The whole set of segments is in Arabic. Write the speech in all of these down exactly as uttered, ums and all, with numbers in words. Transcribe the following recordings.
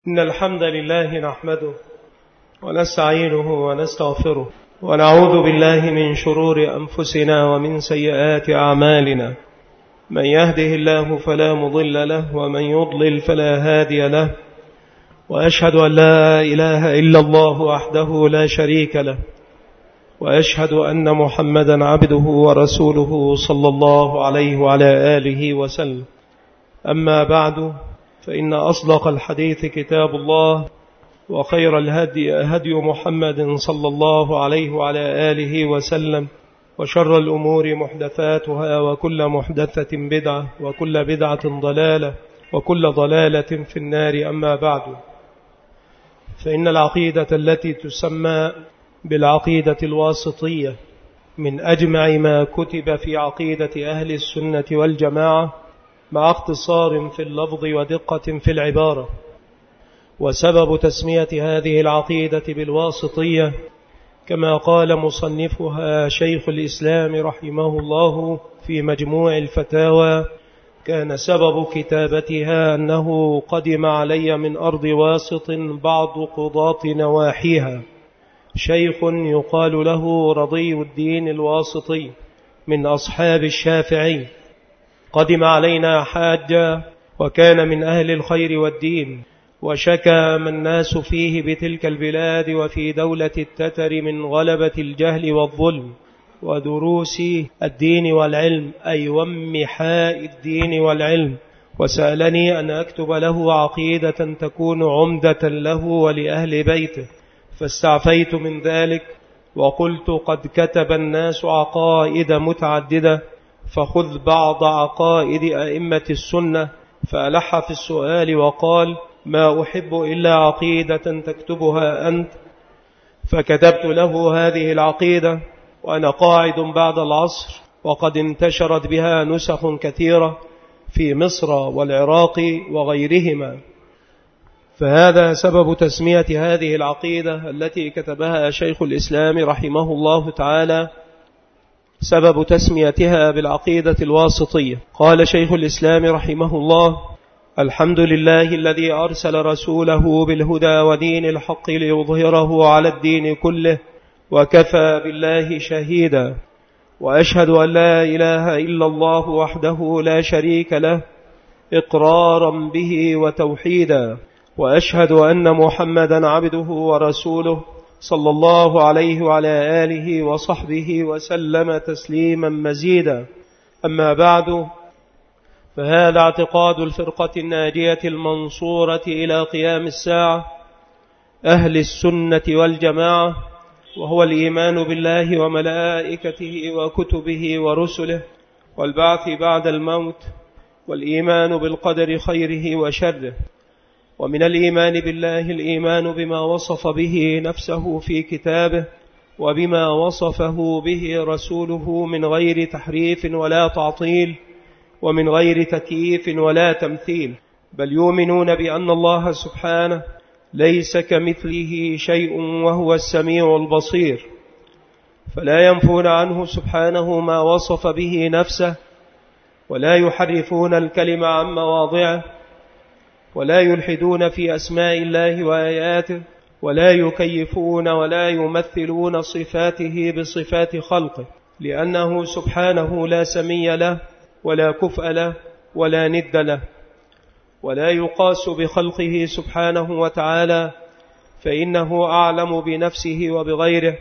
إن الحمد لله نحمده ونستعينه ونستغفره ونعوذ بالله من شرور أنفسنا ومن سيئات أعمالنا. من يهده الله فلا مضل له ومن يضلل فلا هادي له، وأشهد أن لا إله إلا الله وحده لا شريك له، وأشهد أن محمدا عبده ورسوله صلى الله عليه وعلى آله وسلم. أما بعد، فإن أصدق الحديث كتاب الله، وخير الهدي هدي محمد صلى الله عليه وعلى آله وسلم، وشر الأمور محدثاتها، وكل محدثة بدعة، وكل بدعة ضلالة، وكل ضلالة في النار. أما بعد، فإن العقيدة التي تسمى بالعقيدة الواسطية من أجمع ما كتب في عقيدة أهل السنة والجماعة، مع اختصار في اللفظ ودقة في العبارة. وسبب تسمية هذه العقيدة بالواسطية كما قال مصنفها شيخ الإسلام رحمه الله في مجموع الفتاوى، كان سبب كتابتها أنه قدم علي من أرض واسط بعض قضاة نواحيها شيخ يقال له رضي الدين الواسطي من أصحاب الشافعي، قدم علينا حاجة وكان من أهل الخير والدين، وشكى ما الناس فيه بتلك البلاد وفي دولة التتر من غلبة الجهل والظلم ودروس الدين والعلم، أي ومحاء الدين والعلم. وسألني أن أكتب له عقيدة تكون عمدة له ولأهل بيته، فاستعفيت من ذلك وقلت قد كتب الناس عقائد متعددة، فخذ بعض عقائد أئمة السنة. فألح في السؤال وقال: ما أحب إلا عقيدة تكتبها أنت. فكتبت له هذه العقيدة وأنا قاعد بعد العصر، وقد انتشرت بها نسخ كثيرة في مصر والعراق وغيرهما. فهذا سبب تسمية هذه العقيدة التي كتبها شيخ الإسلام رحمه الله تعالى، سبب تسميتها بالعقيدة الواسطية. قال شيخ الإسلام رحمه الله: الحمد لله الذي أرسل رسوله بالهدى ودين الحق ليظهره على الدين كله، وكفى بالله شهيدا. وأشهد أن لا إله إلا الله وحده لا شريك له إقرارا به وتوحيدا. وأشهد أن محمدا عبده ورسوله صلى الله عليه وعلى آله وصحبه وسلم تسليما مزيدا. أما بعد، فهذا اعتقاد الفرقة الناجية المنصورة إلى قيام الساعة، أهل السنة والجماعة، وهو الإيمان بالله وملائكته وكتبه ورسله والبعث بعد الموت، والإيمان بالقدر خيره وشره. ومن الإيمان بالله الإيمان بما وصف به نفسه في كتابه، وبما وصفه به رسوله من غير تحريف ولا تعطيل، ومن غير تكييف ولا تمثيل، بل يؤمنون بأن الله سبحانه ليس كمثله شيء وهو السميع البصير، فلا ينفون عنه سبحانه ما وصف به نفسه، ولا يحرفون الكلمة عن مواضعه، ولا يلحدون في أسماء الله وآياته، ولا يكيفون ولا يمثلون صفاته بصفات خلقه، لأنه سبحانه لا سمي له ولا كفء له ولا ند له، ولا يقاس بخلقه سبحانه وتعالى، فإنه أعلم بنفسه وبغيره،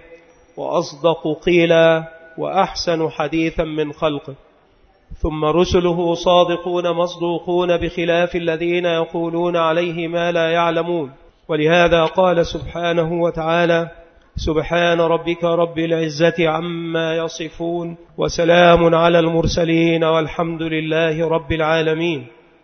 وأصدق قيلا، وأحسن حديثا من خلقه. ثم رسله صادقون مصدوقون بخلاف الذين يقولون عليه ما لا يعلمون. ولهذا قال سبحانه وتعالى: سبحان ربك رب العزة عما يصفون، وسلام على المرسلين، والحمد لله رب العالمين.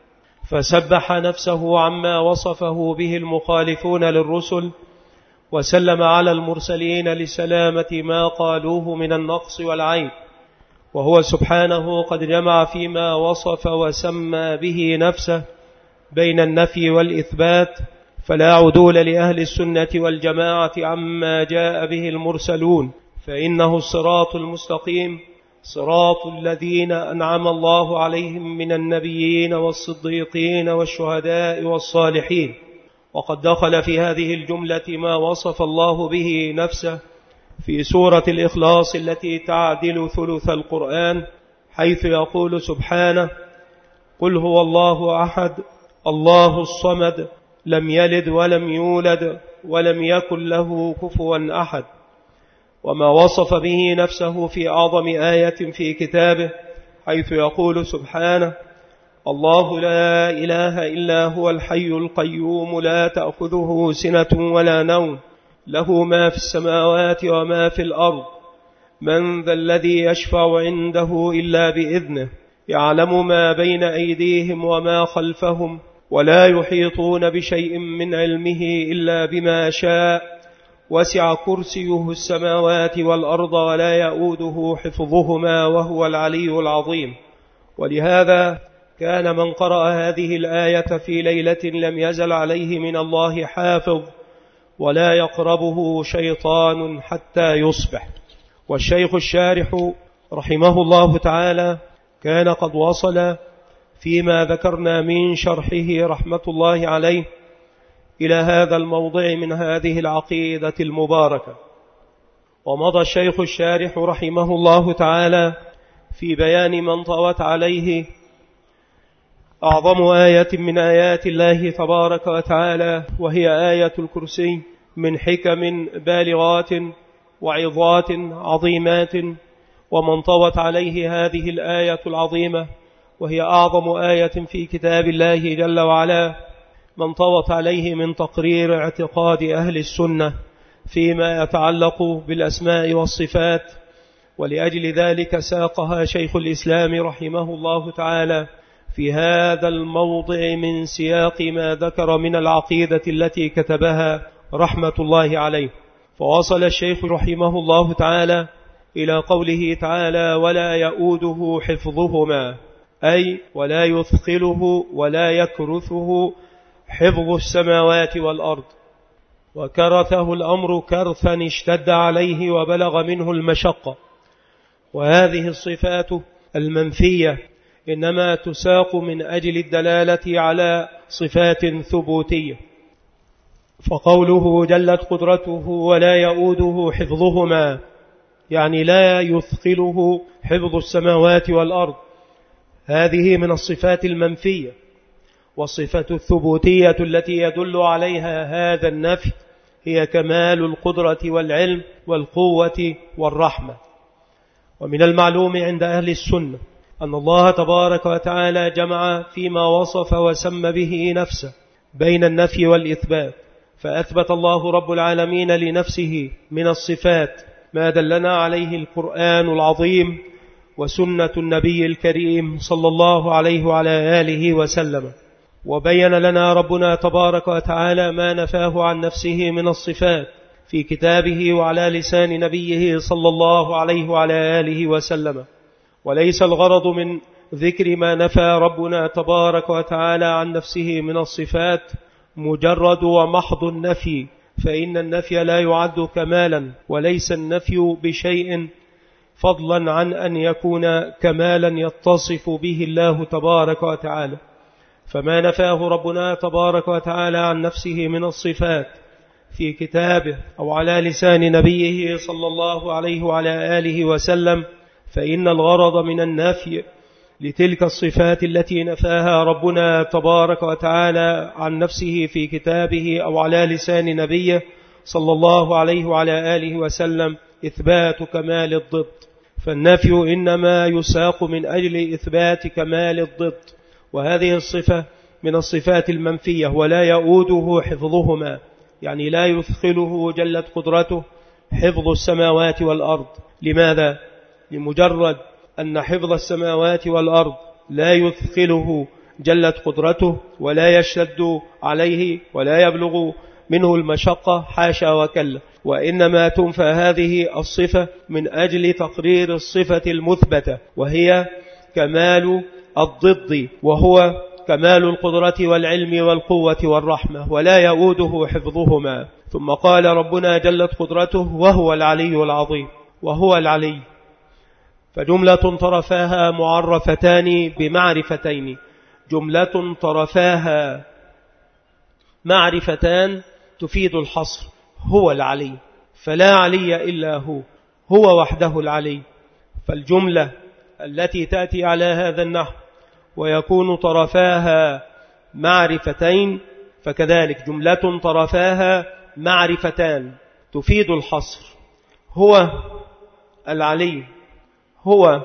فسبح نفسه عما وصفه به المخالفون للرسل، وسلم على المرسلين لسلامة ما قالوه من النقص والعيب. وهو سبحانه قد جمع فيما وصف وسمى به نفسه بين النفي والإثبات، فلا عدول لأهل السنة والجماعة عما جاء به المرسلون، فإنه الصراط المستقيم، صراط الذين أنعم الله عليهم من النبيين والصديقين والشهداء والصالحين. وقد دخل في هذه الجملة ما وصف الله به نفسه في سورة الإخلاص التي تعدل ثلث القرآن، حيث يقول سبحانه: قل هو الله أحد الله الصمد لم يلد ولم يولد ولم يكن له كفوا أحد. وما وصف به نفسه في أعظم آية في كتابه، حيث يقول سبحانه: الله لا إله إلا هو الحي القيوم لا تأخذه سنة ولا نوم له ما في السماوات وما في الأرض من ذا الذي يشفع عنده إلا بإذنه يعلم ما بين أيديهم وما خلفهم ولا يحيطون بشيء من علمه إلا بما شاء وسع كرسيه السماوات والأرض ولا يؤوده حفظهما وهو العلي العظيم. ولهذا كان من قرأ هذه الآية في ليلة لم يزل عليه من الله حافظ ولا يقربه شيطان حتى يصبح. والشيخ الشارح رحمه الله تعالى كان قد وصل فيما ذكرنا من شرحه رحمة الله عليه إلى هذا الموضع من هذه العقيدة المباركة. ومضى الشيخ الشارح رحمه الله تعالى في بيان من طوت عليه أعظم آية من آيات الله تبارك وتعالى، وهي آية الكرسي، من حكم بالغات وعظات عظيمات. ومن طوت عليه هذه الآية العظيمة وهي أعظم آية في كتاب الله جل وعلا، من طوت عليه من تقرير اعتقاد أهل السنة فيما يتعلق بالأسماء والصفات. ولأجل ذلك ساقها شيخ الإسلام رحمه الله تعالى في هذا الموضع من سياق ما ذكر من العقيدة التي كتبها رحمة الله عليه. فوصل الشيخ رحمه الله تعالى إلى قوله تعالى: ولا يؤوده حفظهما، أي ولا يثقله ولا يكرثه حفظ السماوات والأرض. وكرثه الأمر كرثا اشتد عليه وبلغ منه المشقة. وهذه الصفات المنفية إنما تساق من أجل الدلالة على صفات ثبوتية. فقوله جلت قدرته ولا يؤوده حفظهما يعني لا يثقله حفظ السماوات والأرض، هذه من الصفات المنفية. والصفة الثبوتية التي يدل عليها هذا النفي هي كمال القدرة والعلم والقوة والرحمة. ومن المعلوم عند أهل السنة أن الله تبارك وتعالى جمع فيما وصف وسمى به نفسه بين النفي والإثبات، فأثبت الله رب العالمين لنفسه من الصفات ما دلنا عليه القرآن العظيم وسنة النبي الكريم صلى الله عليه وعلى آله وسلم. وبين لنا ربنا تبارك وتعالى ما نفاه عن نفسه من الصفات في كتابه وعلى لسان نبيه صلى الله عليه وعلى آله وسلم. وليس الغرض من ذكر ما نفى ربنا تبارك وتعالى عن نفسه من الصفات مجرد ومحض النفي، فإن النفي لا يعد كمالا، وليس النفي بشيء فضلا عن أن يكون كمالا يتصف به الله تبارك وتعالى. فما نفاه ربنا تبارك وتعالى عن نفسه من الصفات في كتابه أو على لسان نبيه صلى الله عليه وعلى آله وسلم، فإن الغرض من النفي لتلك الصفات التي نفاها ربنا تبارك وتعالى عن نفسه في كتابه أو على لسان نبيه صلى الله عليه وعلى آله وسلم إثبات كمال الضد. فالنفي إنما يساق من أجل إثبات كمال الضد، وهذه الصفة من الصفات المنفية. ولا يؤوده حفظهما يعني لا يثقله جلت قدرته حفظ السماوات والأرض. لماذا؟ لمجرد أن حفظ السماوات والأرض لا يثقله جلت قدرته ولا يشتد عليه ولا يبلغ منه المشقة، حاشا وكلا، وإنما تنفى هذه الصفة من أجل تقرير الصفة المثبتة، وهي كمال الضد، وهو كمال القدرة والعلم والقوة والرحمة. ولا يؤوده حفظهما. ثم قال ربنا جلت قدرته وهو العلي العظيم. وهو العلي، فجملة طرفاها معرفتان بمعرفتين. جملة طرفاها معرفتان تفيد الحصر، هو العلي، فلا علي إلا هو، هو وحده العلي. فالجملة التي تأتي على هذا النحو ويكون طرفاها معرفتين، فكذلك جملة طرفاها معرفتان تفيد الحصر. هو العلي، هو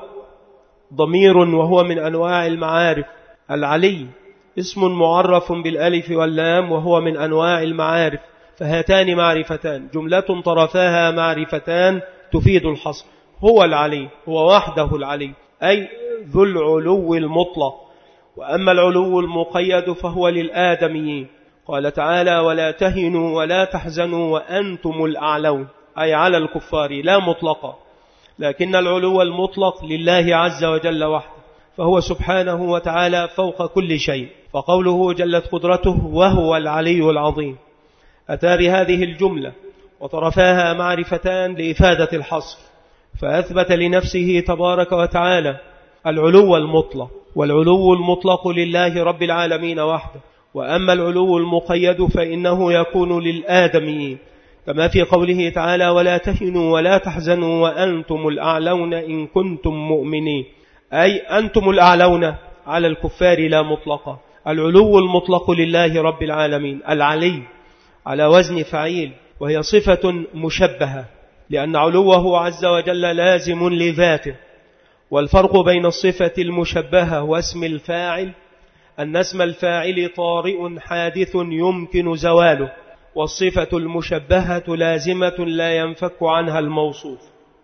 ضمير وهو من أنواع المعارف. العلي اسم معرف بالألف واللام وهو من أنواع المعارف، فهاتان معرفتان، جملة طرفاها معرفتان تفيد الحصر. هو العلي، هو وحده العلي، أي ذو العلو المطلق. وأما العلو المقيد فهو للآدميين، قال تعالى ولا تهنوا ولا تحزنوا وأنتم الأعلون، أي على الكفار لا مطلقا، لكن العلو المطلق لله عز وجل وحده، فهو سبحانه وتعالى فوق كل شيء. فقوله جلت قدرته وهو العلي العظيم أتى بهذه الجملة وطرفاها معرفتان لإفادة الحصر، فأثبت لنفسه تبارك وتعالى العلو المطلق، والعلو المطلق لله رب العالمين وحده. وأما العلو المقيد فإنه يكون للآدميين، كما في قوله تعالى ولا تهنوا ولا تحزنوا وأنتم الأعلون إن كنتم مؤمنين، أي أنتم الأعلون على الكفار لا مطلقا. العلو المطلق لله رب العالمين العلي على وزن فعيل، وهي صفة مشبهة، لأن علوه عز وجل لازم لذاته. والفرق بين الصفة المشبهة واسم الفاعل أن اسم الفاعل طارئ حادث يمكن زواله، والصفة المشبهة لازمة لا ينفك عنها الموصوف.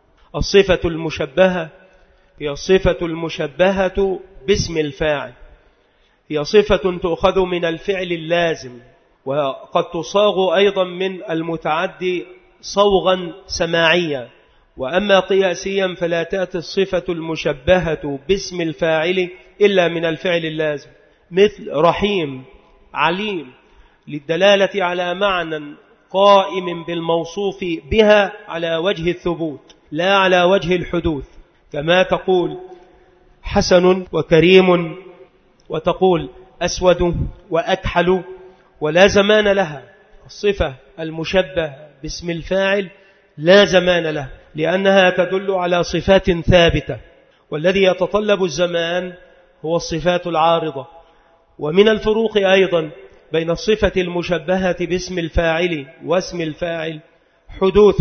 الصفة المشبهة هي الصفة المشبهة باسم الفاعل، هي صفة تؤخذ من الفعل اللازم، وقد تصاغ أيضا من المتعدي صوغا سماعيا. وأما قياسيا فلا تأتي الصفة المشبهة باسم الفاعل إلا من الفعل اللازم، مثل رحيم، عليم، للدلالة على معنى قائم بالموصوف بها على وجه الثبوت لا على وجه الحدوث، كما تقول حسن وكريم، وتقول أسود وأكحل، ولا زمان لها. الصفة المشبه باسم الفاعل لا زمان لها، لأنها تدل على صفات ثابتة، والذي يتطلب الزمان هو الصفات العارضة. ومن الفروق أيضا بين الصفة المشبهة باسم الفاعل واسم الفاعل حدوث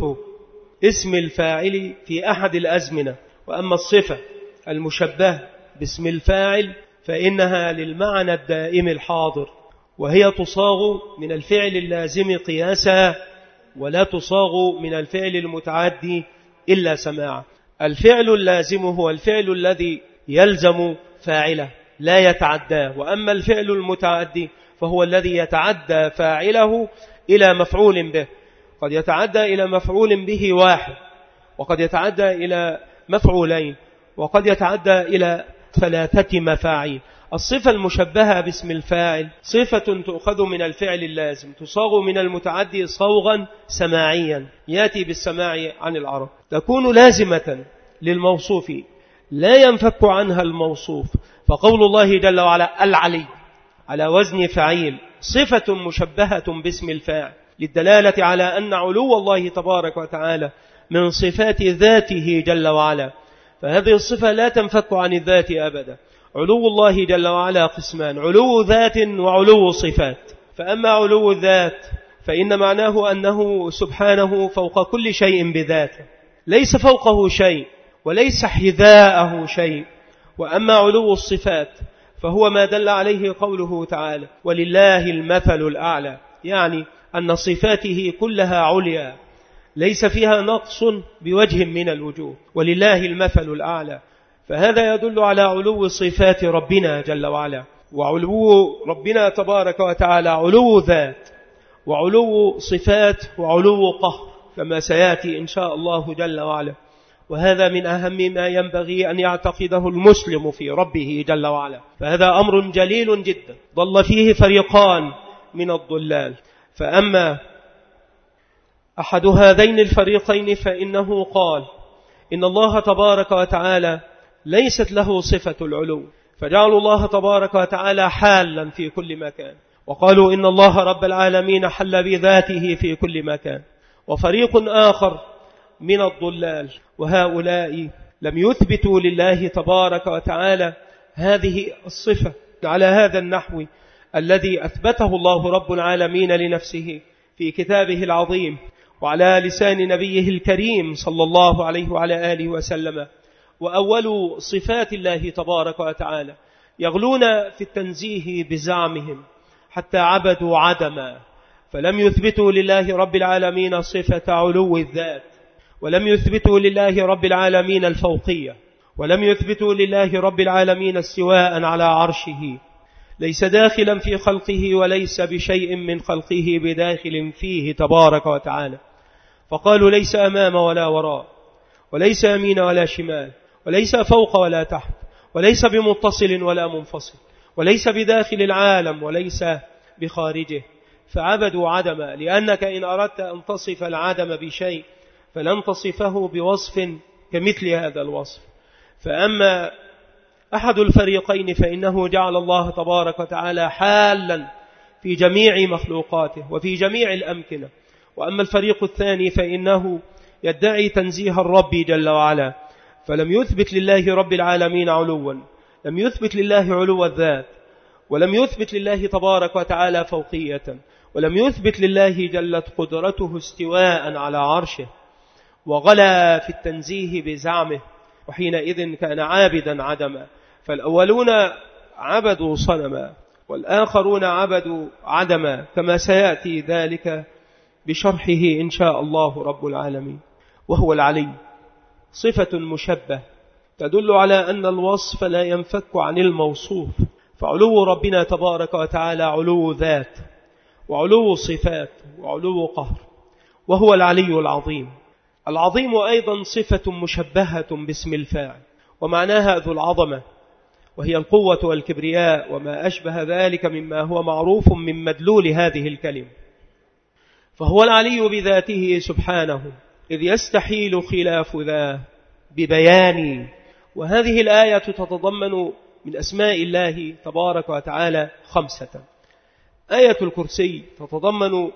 اسم الفاعل في أحد الأزمنة، وأما الصفة المشبهة باسم الفاعل فإنها للمعنى الدائم الحاضر، وهي تصاغ من الفعل اللازم قياسا، ولا تصاغ من الفعل المتعدي إلا سماعا. الفعل اللازم هو الفعل الذي يلزم فاعله لا يتعداه، وأما الفعل المتعدي فهو الذي يتعدى فاعله إلى مفعول به، قد يتعدى إلى مفعول به واحد، وقد يتعدى إلى مفعولين، وقد يتعدى إلى ثلاثة مفاعيل. الصفة المشبهة باسم الفاعل صفة تؤخذ من الفعل اللازم، تصاغ من المتعدي صوغا سماعيا يأتي بالسماع عن العرب، تكون لازمة للموصوف لا ينفك عنها الموصوف. فقول الله جل وعلا العلي على وزن فعيل صفة مشبهة باسم الفاعل للدلالة على أن علو الله تبارك وتعالى من صفات ذاته جل وعلا، فهذه الصفة لا تنفك عن الذات أبدا. علو الله جل وعلا قسمان، علو ذات وعلو صفات. فأما علو الذات فإن معناه أنه سبحانه فوق كل شيء بذاته، ليس فوقه شيء وليس حذاءه شيء. وأما علو الصفات فهو ما دل عليه قوله تعالى ولله المثل الأعلى، يعني أن صفاته كلها عليا ليس فيها نقص بوجه من الوجوه، ولله المثل الأعلى. فهذا يدل على علو صفات ربنا جل وعلا، وعلو ربنا تبارك وتعالى علو ذات وعلو صفات وعلو قهر، كما سيأتي إن شاء الله جل وعلا. وهذا من أهم ما ينبغي أن يعتقده المسلم في ربه جل وعلا، فهذا أمر جليل جدا ضل فيه فريقان من الضلال. فأما أحد هذين الفريقين فإنه قال إن الله تبارك وتعالى ليست له صفة العلو، فجعل الله تبارك وتعالى حالا في كل مكان، وقالوا إن الله رب العالمين حل بذاته في كل مكان. وفريق آخر من الضلال وهؤلاء لم يثبتوا لله تبارك وتعالى هذه الصفة على هذا النحو الذي أثبته الله رب العالمين لنفسه في كتابه العظيم وعلى لسان نبيه الكريم صلى الله عليه وعلى آله وسلم. وأول صفات الله تبارك وتعالى يغلون في التنزيه بزعمهم حتى عبدوا عدما، فلم يثبتوا لله رب العالمين صفة علو الذات، ولم يثبتوا لله رب العالمين الفوقية، ولم يثبتوا لله رب العالمين استواء على عرشه، ليس داخلا في خلقه وليس بشيء من خلقه بداخل فيه تبارك وتعالى. فقالوا ليس أمام ولا وراء، وليس يمين ولا شمال، وليس فوق ولا تحت، وليس بمتصل ولا منفصل، وليس بداخل العالم وليس بخارجه، فعبدوا عدما. لأنك إن أردت أن تصف العدم بشيء فلن تصفه بوصف كمثل هذا الوصف. فأما أحد الفريقين فإنه جعل الله تبارك وتعالى حالا في جميع مخلوقاته وفي جميع الأمكنة، وأما الفريق الثاني فإنه يدعي تنزيه الرب جل وعلا، فلم يثبت لله رب العالمين علوا، لم يثبت لله علو الذات، ولم يثبت لله تبارك وتعالى فوقية، ولم يثبت لله جلت قدرته استواء على عرشه، وغلا في التنزيه بزعمه، وحينئذ كان عابدا عدما. فالأولون عبدوا صنما والآخرون عبدوا عدما، كما سيأتي ذلك بشرحه إن شاء الله رب العالمين. وهو العلي صفة مشبه تدل على أن الوصف لا ينفك عن الموصوف، فعلو ربنا تبارك وتعالى علو ذات وعلو صفات وعلو قهر. وهو العلي العظيم. العظيم أيضا صفة مشبهة باسم الفاعل، ومعناها ذو العظمة، وهي القوة والكبرياء وما أشبه ذلك مما هو معروف من مدلول هذه الكلمة. فهو العلي بذاته سبحانه، إذ يستحيل خلاف ذا ببيان. وهذه الآية تتضمن من أسماء الله تبارك وتعالى خمسة. آية الكرسي تتضمن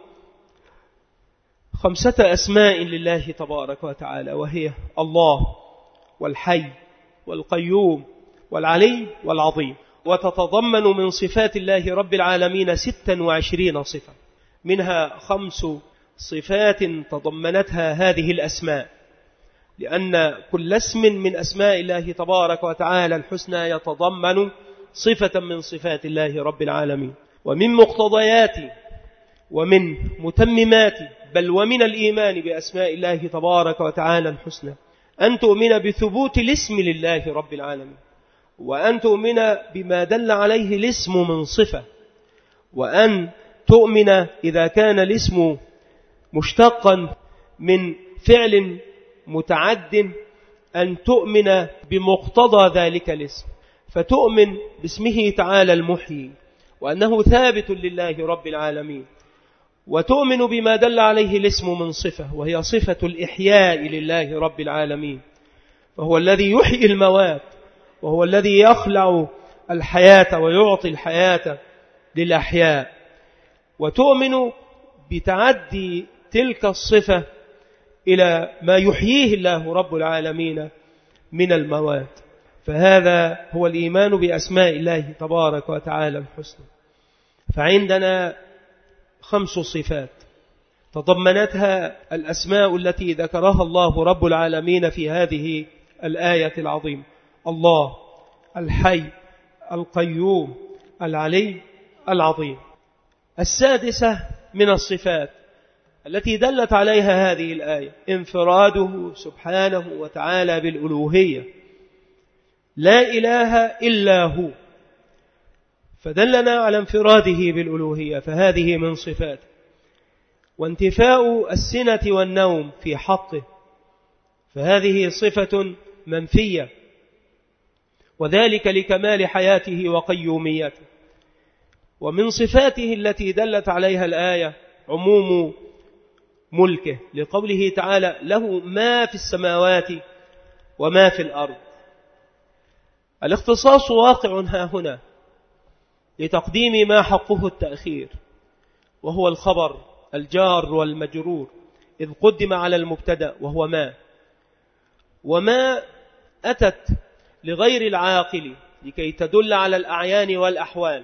خمسة أسماء لله تبارك وتعالى، وهي الله والحي والقيوم والعلي والعظيم. وتتضمن من صفات الله رب العالمين ستة وعشرين صفة، منها خمس صفات تضمنتها هذه الأسماء، لأن كل اسم من أسماء الله تبارك وتعالى الحسنى يتضمن صفة من صفات الله رب العالمين. ومن مقتضيات ومن متممات بل ومن الإيمان بأسماء الله تبارك وتعالى الحسنى أن تؤمن بثبوت الاسم لله رب العالمين، وأن تؤمن بما دل عليه الاسم من صفة، وأن تؤمن إذا كان الاسم مشتقا من فعل متعد أن تؤمن بمقتضى ذلك الاسم، فتؤمن باسمه تعالى المحيي وأنه ثابت لله رب العالمين، وتؤمن بما دل عليه الاسم من صفة، وهي صفة الإحياء لله رب العالمين، فهو الذي يحيي الموات، وهو الذي يخلع الحياة ويعطي الحياة للأحياء. وتؤمن بتعدي تلك الصفة إلى ما يحييه الله رب العالمين من الموات. فهذا هو الإيمان بأسماء الله تبارك وتعالى الحسنى. فعندنا خمس صفات تضمنتها الأسماء التي ذكرها الله رب العالمين في هذه الآية العظيمة: الله، الحي، القيوم، العلي، العظيم. السادسة من الصفات التي دلت عليها هذه الآية انفراده سبحانه وتعالى بالألوهية، لا إله إلا هو، فدلنا على انفراده بالألوهية، فهذه من صفاته. وانتفاء السنة والنوم في حقه، فهذه صفة منفية، وذلك لكمال حياته وقيوميته. ومن صفاته التي دلت عليها الآية عموم ملكه، لقوله تعالى: له ما في السماوات وما في الأرض. الاختصاص واقع ها هنا، لتقديم ما حقه التأخير، وهو الخبر الجار والمجرور، إذ قدم على المبتدأ وهو ما. وما أتت لغير العاقل لكي تدل على الأعيان والأحوال.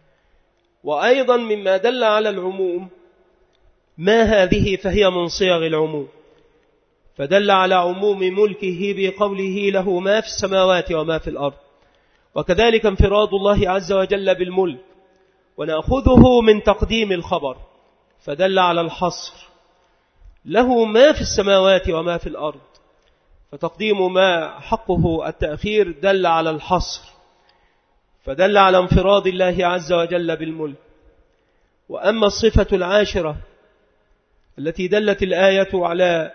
وأيضا مما دل على العموم ما هذه فهي من صيغ العموم، فدل على عموم ملكه بقوله له ما في السماوات وما في الأرض، وكذلك انفراد الله عز وجل بالملك. ونأخذه من تقديم الخبر فدل على الحصر، له ما في السماوات وما في الأرض، فتقديم ما حقه التأخير دل على الحصر، فدل على انفراد الله عز وجل بالملك. وأما الصفة العاشرة التي دلت الآية على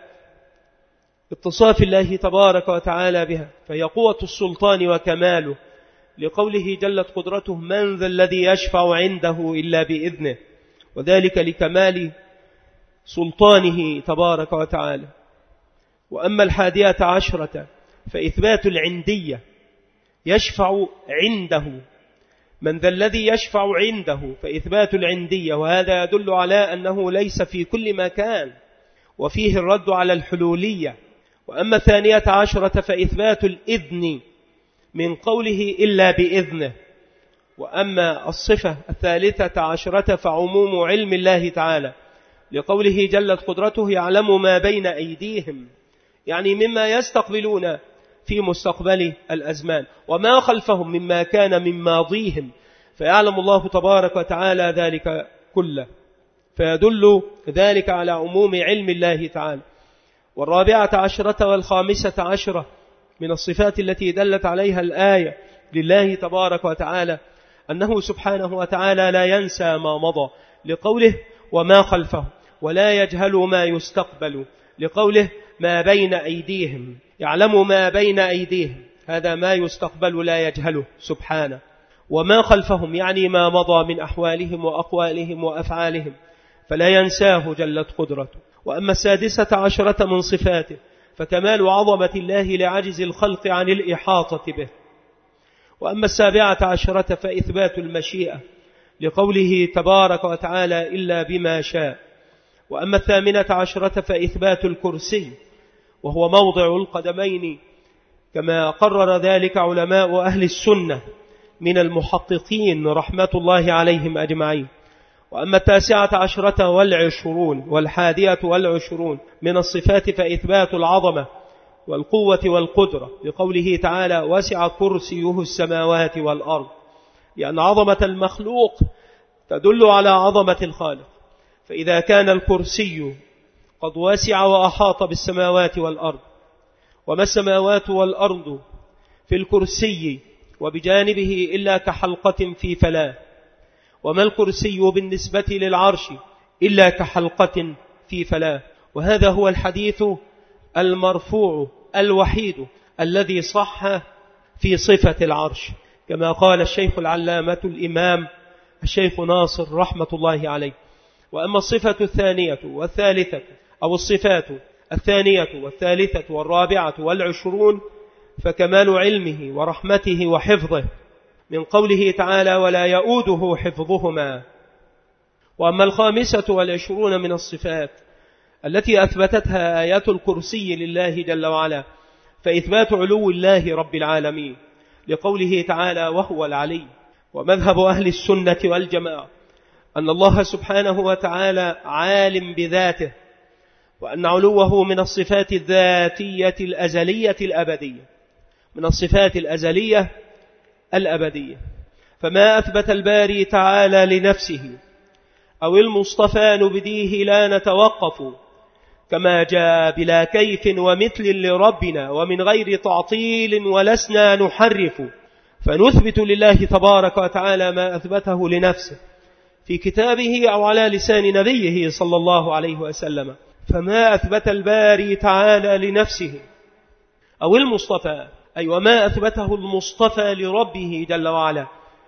اتصاف الله تبارك وتعالى بها، فهي قوة السلطان وكماله، لقوله جلت قدرته من ذا الذي يشفع عنده إلا بإذنه، وذلك لكمال سلطانه تبارك وتعالى. وأما الحادية عشرة فإثبات العندية، يشفع عنده، من ذا الذي يشفع عنده، فإثبات العندية، وهذا يدل على أنه ليس في كل مكان، وفيه الرد على الحلولية. وأما الثانية عشرة فإثبات الإذن من قوله إلا بإذنه. وأما الصفة الثالثة عشرة فعموم علم الله تعالى، لقوله جلت قدرته يعلم ما بين أيديهم، يعني مما يستقبلون في مستقبل الأزمان، وما خلفهم مما كان من ماضيهم، فيعلم الله تبارك وتعالى ذلك كله، فيدل ذلك على عموم علم الله تعالى. والرابعة عشرة والخامسة عشرة من الصفات التي دلت عليها الآية لله تبارك وتعالى أنه سبحانه وتعالى لا ينسى ما مضى، لقوله وما خلفه، ولا يجهل ما يستقبل، لقوله ما بين أيديهم، يعلم ما بين أيديهم، هذا ما يستقبل لا يجهله سبحانه. وما خلفهم يعني ما مضى من أحوالهم وأقوالهم وأفعالهم، فلا ينساه جلت قدرته. وأما السادسة عشرة من صفاته فكمال عظمة الله لعجز الخلق عن الإحاطة به. وأما السابعة عشرة فإثبات المشيئة، لقوله تبارك وتعالى إلا بما شاء. وأما الثامنة عشرة فإثبات الكرسي، وهو موضع القدمين، كما قرر ذلك علماء أهل السنة من المحققين رحمة الله عليهم أجمعين. وأما التاسعة عشرة والعشرون والحادية والعشرون من الصفات فإثبات العظمة والقوة والقدرة، لقوله تعالى وسع كرسيه السماوات والأرض، لأن عظمة المخلوق تدل على عظمة الخالق. فإذا كان الكرسي قد وسع وأحاط بالسماوات والأرض، وما السماوات والأرض في الكرسي وبجانبه إلا كحلقة في فلاة، وما الكرسي بالنسبة للعرش إلا كحلقة في فلاة. وهذا هو الحديث المرفوع الوحيد الذي صح في صفة العرش، كما قال الشيخ العلامة الإمام الشيخ ناصر رحمة الله عليه. وأما الصفة الثانية والثالثة أو الصفات الثانية والثالثة والرابعة والعشرون فكمال علمه ورحمته وحفظه، من قوله تعالى ولا يؤوده حفظهما. وأما الخامسة والعشرون من الصفات التي أثبتتها آيات الكرسي لله جل وعلا فإثبات علو الله رب العالمين، لقوله تعالى وهو العلي. ومذهب أهل السنة والجماعة أن الله سبحانه وتعالى عالم بذاته، وأن علوه من الصفات الذاتية الأزلية الأبدية، من الصفات الأزلية الأبدية. فما أثبت الباري تعالى لنفسه أو المصطفى نبديه لا نتوقف، كما جاء بلا كيف ومثل لربنا ومن غير تعطيل ولسنا نحرف، فنثبت لله تبارك وتعالى ما أثبته لنفسه في كتابه أو على لسان نبيه صلى الله عليه وسلم. فما أثبت الباري تعالى لنفسه أو المصطفى، أي وما أثبته المصطفى لربه جل وعلا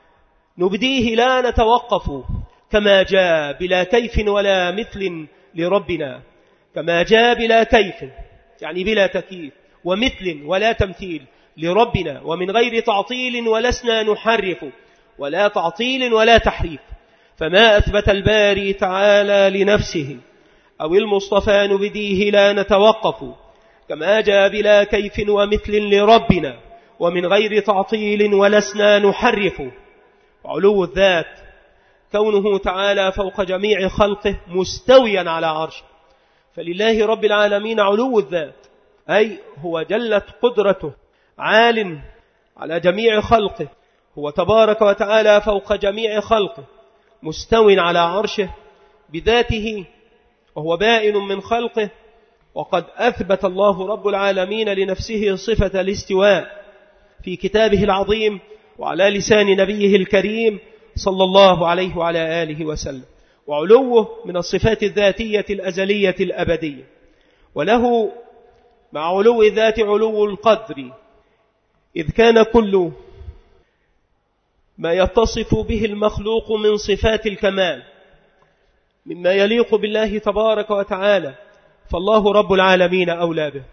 نبديه لا نتوقف، كما جاء بلا كيف ولا مثل لربنا، كما جاء بلا كيف يعني بلا تكييف، ومثل ولا تمثيل لربنا، ومن غير تعطيل ولسنا نحرف، ولا تعطيل ولا تحريف. فما أثبت الباري تعالى لنفسه أو المصطفى نبديه لا نتوقف، كما جاء بلا كيف ومثل لربنا ومن غير تعطيل ولسنا نحرف. علو الذات كونه تعالى فوق جميع خلقه مستويا على عرشه، فلله رب العالمين علو الذات، أي هو جلت قدرته عال على جميع خلقه، هو تبارك وتعالى فوق جميع خلقه مستو على عرشه بذاته، وهو بائن من خلقه. وقد أثبت الله رب العالمين لنفسه صفة الاستواء في كتابه العظيم وعلى لسان نبيه الكريم صلى الله عليه وعلى آله وسلم. وعلوه من الصفات الذاتية الأزلية الأبدية، وله مع علو الذات علو القدر، إذ كان كل ما يتصف به المخلوق من صفات الكمال مما يليق بالله تبارك وتعالى فالله رب العالمين أولى به.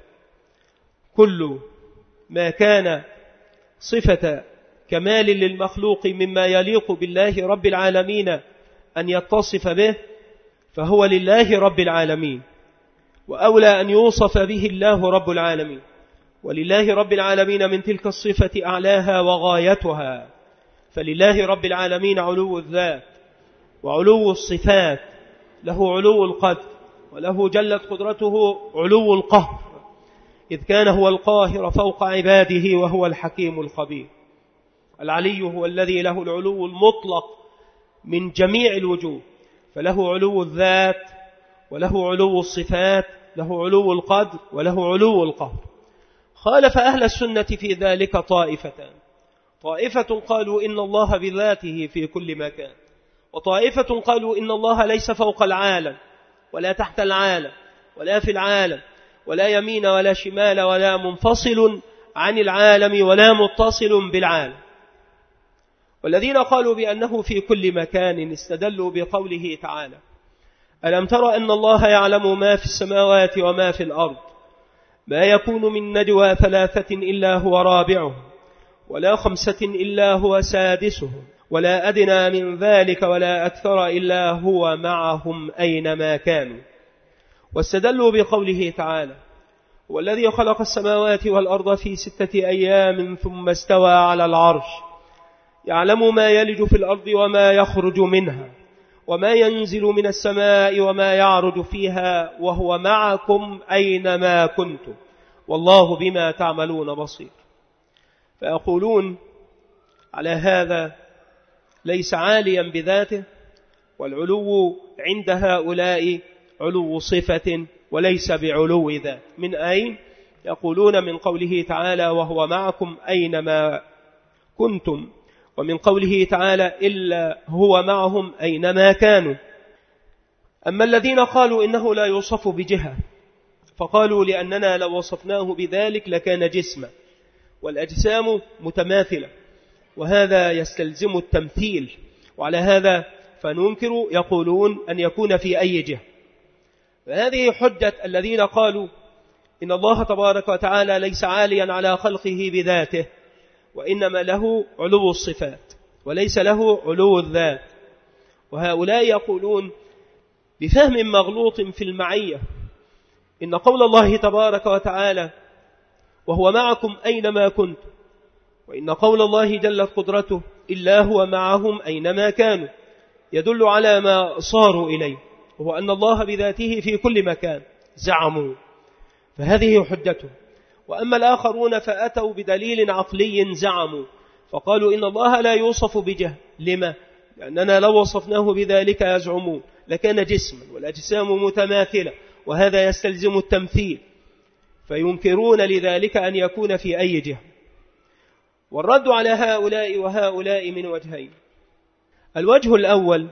كل ما كان صفة كمال للمخلوق مما يليق بالله رب العالمين أن يتصف به فهو لله رب العالمين، وأولى أن يوصف به الله رب العالمين. ولله رب العالمين من تلك الصفة أعلاها وغايتها، فلله رب العالمين علو الذات وعلو الصفات، له علو القدر، وله جلت قدرته علو القهر، إذ كان هو القاهر فوق عباده وهو الحكيم الخبير. العلي هو الذي له العلو المطلق من جميع الوجوه، فله علو الذات وله علو الصفات، له علو القدر وله علو القهر. خالف أهل السنة في ذلك طائفتان، طائفة قالوا إن الله بذاته في كل مكان، وطائفة قالوا إن الله ليس فوق العالم ولا تحت العالم ولا في العالم ولا يمين ولا شمال ولا منفصل عن العالم ولا متصل بالعالم. والذين قالوا بأنه في كل مكان استدلوا بقوله تعالى: ألم تر أن الله يعلم ما في السماوات وما في الأرض، ما يكون من نجوى ثلاثة إلا هو رابعهم ولا خمسة إلا هو سادسهم ولا أدنى من ذلك ولا أكثر إلا هو معهم أينما كانوا. واستدلوا بقوله تعالى: هو الذي خلق السماوات والأرض في ستة أيام ثم استوى على العرش، يعلم ما يلج في الأرض وما يخرج منها وما ينزل من السماء وما يعرج فيها وهو معكم أينما كنتم والله بما تعملون بصير. فيقولون على هذا ليس عاليا بذاته، والعلو عند هؤلاء علو صفة وليس بعلو ذات. من أين؟ يقولون من قوله تعالى: وهو معكم أينما كنتم، ومن قوله تعالى: إلا هو معهم أينما كانوا. أما الذين قالوا إنه لا يوصف بجهة فقالوا لأننا لو وصفناه بذلك لكان جسما، والأجسام متماثلة وهذا يستلزم التمثيل، وعلى هذا فننكر يقولون أن يكون في أي جهة. فهذه حجة الذين قالوا إن الله تبارك وتعالى ليس عاليا على خلقه بذاته، وإنما له علو الصفات وليس له علو الذات. وهؤلاء يقولون بفهم مغلوط في المعية إن قول الله تبارك وتعالى: وهو معكم أينما كنتم، وإن قول الله جلت قدرته: إلا هو معهم أينما كانوا، يدل على ما صاروا إليه، وهو أن الله بذاته في كل مكان زعموا، فهذه حجته. وأما الآخرون فأتوا بدليل عقلي زعموا، فقالوا إن الله لا يوصف بجهة. لما؟ لأننا لو وصفناه بذلك يزعمون لكان جسما والأجسام متماثلة، وهذا يستلزم التمثيل، فينكرون لذلك أن يكون في أي جهة. والرد على هؤلاء وهؤلاء من وجهين: الوجه الأول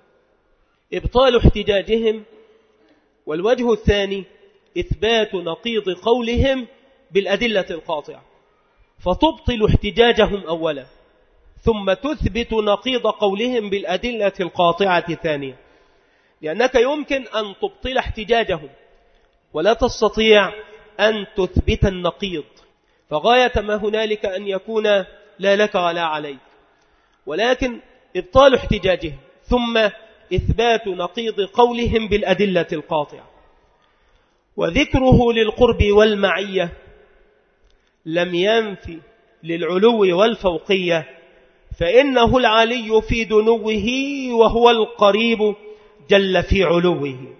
إبطال احتجاجهم، والوجه الثاني إثبات نقيض قولهم بالأدلة القاطعة، فتبطل احتجاجهم أولا ثم تثبت نقيض قولهم بالأدلة القاطعة ثانيا، لأنك يمكن أن تبطل احتجاجهم ولا تستطيع أن تثبت النقيض، فغاية ما هنالك أن يكون لا لك ولا عليك. ولكن إبطال احتجاجهم ثم إثبات نقيض قولهم بالأدلة القاطعة. وذكره للقرب والمعية لم ينفي للعلو والفوقية، فإنه العلي في دنوه وهو القريب جل في علوه.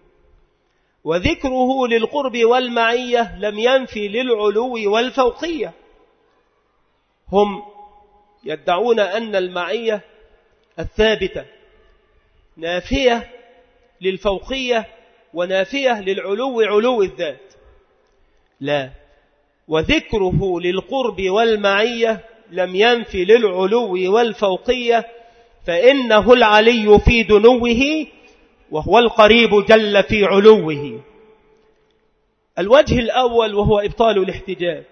وذكره للقرب والمعية لم ينفي للعلو والفوقية. هم يدعون أن المعية الثابتة نافية للفوقية ونافية للعلو علو الذات. لا، وذكره للقرب والمعية لم ينفي للعلو والفوقية، فإنه العلي في دنوه وهو القريب جل في علوه. الوجه الأول وهو إبطال الاحتجاج.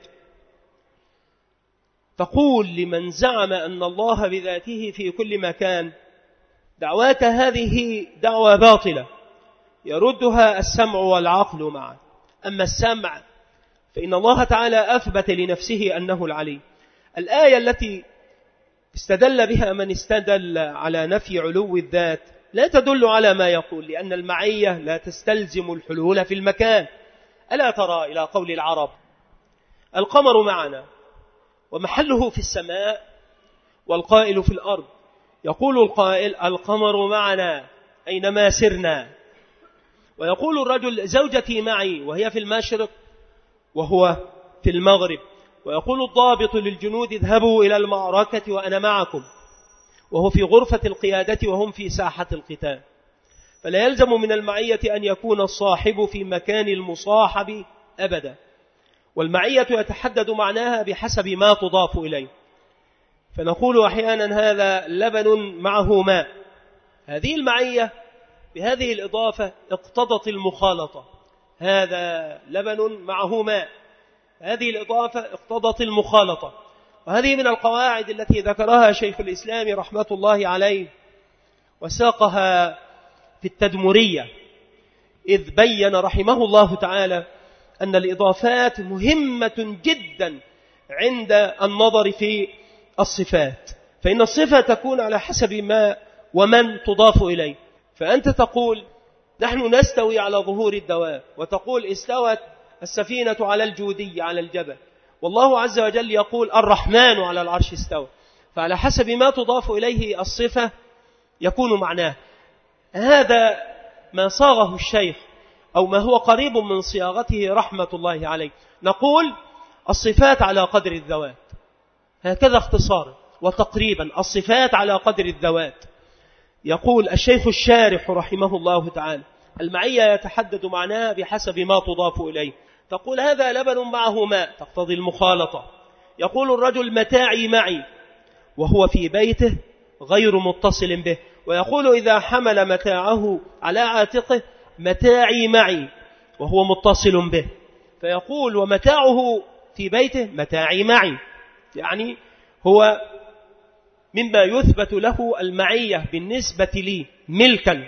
تقول لمن زعم أن الله بذاته في كل مكان: دعواك هذه دعوة باطلة يردها السمع والعقل معا. أما السمع فإن الله تعالى أثبت لنفسه أنه العلي. الآية التي استدل بها من استدل على نفي علو الذات لا تدل على ما يقول، لأن المعية لا تستلزم الحلول في المكان. ألا ترى إلى قول العرب: القمر معنا ومحله في السماء والقائل في الأرض. يقول القائل: القمر معنا أينما سرنا. ويقول الرجل: زوجتي معي وهي في المشرق وهو في المغرب. ويقول الضابط للجنود: اذهبوا إلى المعركة وأنا معكم، وهو في غرفة القيادة وهم في ساحة القتال. فلا يلزم من المعية أن يكون الصاحب في مكان المصاحب أبدا، والمعية يتحدد معناها بحسب ما تضاف إليه. فنقول أحيانا: هذا لبن معه ماء. هذه المعية بهذه الإضافة اقتضت المخالطة. هذا لبن معه ماء، هذه الإضافة اقتضت المخالطة. وهذه من القواعد التي ذكرها شيخ الإسلام رحمة الله عليه وساقها في التدمرية، إذ بين رحمه الله تعالى أن الإضافات مهمة جدا عند النظر في الصفات، فإن الصفة تكون على حسب ما ومن تضاف إليه. فأنت تقول: نحن نستوي على ظهور الدواب، وتقول: استوت السفينة على الجودي على الجبل. والله عز وجل يقول: الرحمن على العرش استوى. فعلى حسب ما تضاف إليه الصفة يكون معناه. هذا ما صاغه الشيخ أو ما هو قريب من صياغته رحمة الله عليه. نقول: الصفات على قدر الذوات، هكذا اختصارا وتقريبا، الصفات على قدر الذوات. يقول الشيخ الشارح رحمه الله تعالى: المعية يتحدد معناها بحسب ما تضاف إليه. تقول: هذا لبن معه ماء، تقتضي المخالطة. يقول الرجل: متاعي معي، وهو في بيته غير متصل به. ويقول: إذا حمل متاعه على عاتقه: متاعي معي، وهو متصل به. فيقول: ومتاعه في بيته متاعي معي، يعني هو مما يثبت له المعية بالنسبة لي ملكا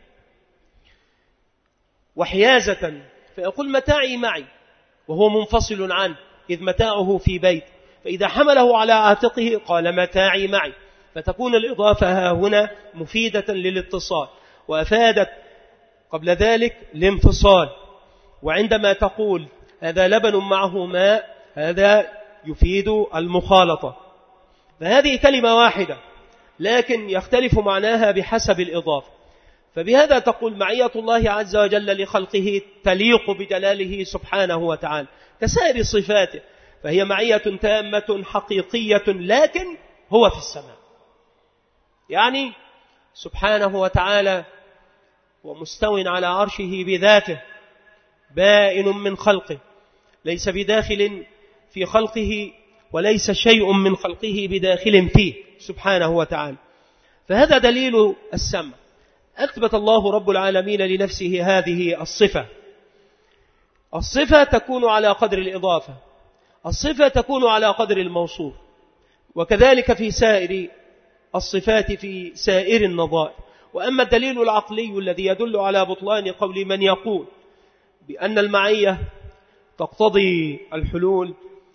وحيازة. فيقول: متاعي معي، وهو منفصل عنه، إذ متاعه في بيت. فإذا حمله على عاتقه قال: متاعي معي. فتكون الإضافة هنا مفيدة للاتصال، وأفادت قبل ذلك الانفصال. وعندما تقول: هذا لبن معه ماء، هذا يفيد المخالطة. فهذه كلمة واحدة لكن يختلف معناها بحسب الإضافة. فبهذا تقول: معية الله عز وجل لخلقه تليق بجلاله سبحانه وتعالى كسائر صفاته، فهي معية تامة حقيقية، لكن هو في السماء، يعني سبحانه وتعالى ومستو على عرشه بذاته، بائن من خلقه، ليس بداخل في خلقه، وليس شيء من خلقه بداخل فيه سبحانه وتعالى. فهذا دليل السمع. أثبت الله رب العالمين لنفسه هذه الصفة. الصفة تكون على قدر الإضافة، الصفة تكون على قدر الموصوف، وكذلك في سائر الصفات في سائر النظائر. وأما الدليل العقلي الذي يدل على بطلان قول من يقول بأن المعية تقتضي الحلول،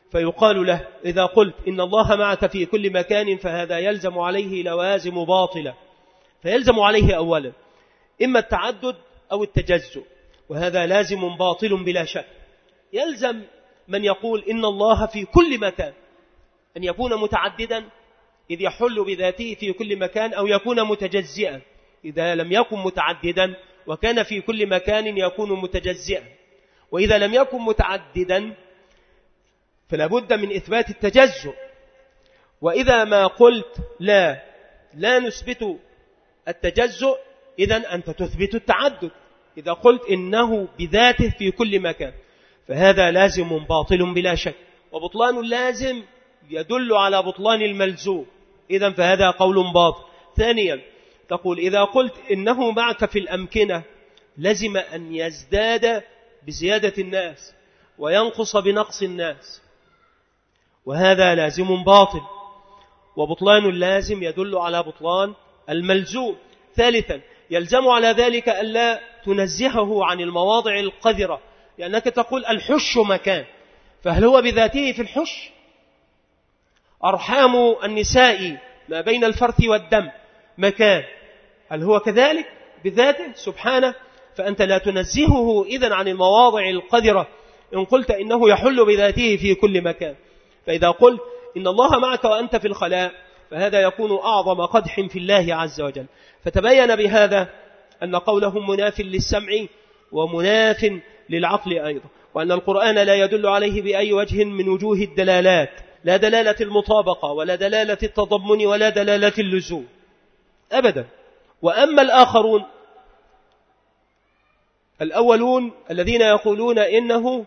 فيقال له إذا قلت إن الله معك في كل مكان فهذا يلزم عليه لوازم باطلة. فيلزم عليه أولا إما التعدد أو التجزؤ، وهذا لازم باطل بلا شك. يلزم من يقول إن الله في كل مكان أن يكون متعددا إذ يحل بذاته في كل مكان، أو يكون متجزئا إذا لم يكن متعددا وكان في كل مكان يكون متجزئا. وإذا لم يكن متعددا فلا بد من إثبات التجزؤ. وإذا ما قلت لا لا نثبت التجزؤ إذن أنت تثبت التعدد. إذا قلت إنه بذاته في كل مكان فهذا لازم باطل بلا شك، وبطلان اللازم يدل على بطلان الملزوم، إذن فهذا قول باطل. ثانيا تقول إذا قلت إنه معك في الأمكنة لزم أن يزداد بزيادة الناس وينقص بنقص الناس، وهذا لازم باطل، وبطلان اللازم يدل على بطلان الملزوم. ثالثا يلزم على ذلك ألا تنزهه عن المواضع القذرة، لأنك تقول الحش مكان، فهل هو بذاته في الحش؟ أرحام النساء ما بين الفرث والدم مكان، هل هو كذلك بذاته سبحانه؟ فأنت لا تنزهه إذن عن المواضع القذرة إن قلت إنه يحل بذاته في كل مكان. فإذا قلت إن الله معك وأنت في الخلاء فهذا يكون أعظم قدح في الله عز وجل. فتبين بهذا أن قوله مناف للسمع ومناف للعقل أيضا، وأن القرآن لا يدل عليه بأي وجه من وجوه الدلالات، لا دلالة المطابقة ولا دلالة التضمن ولا دلالة اللزوم أبدا. وأما الآخرون الأولون الذين يقولون إنه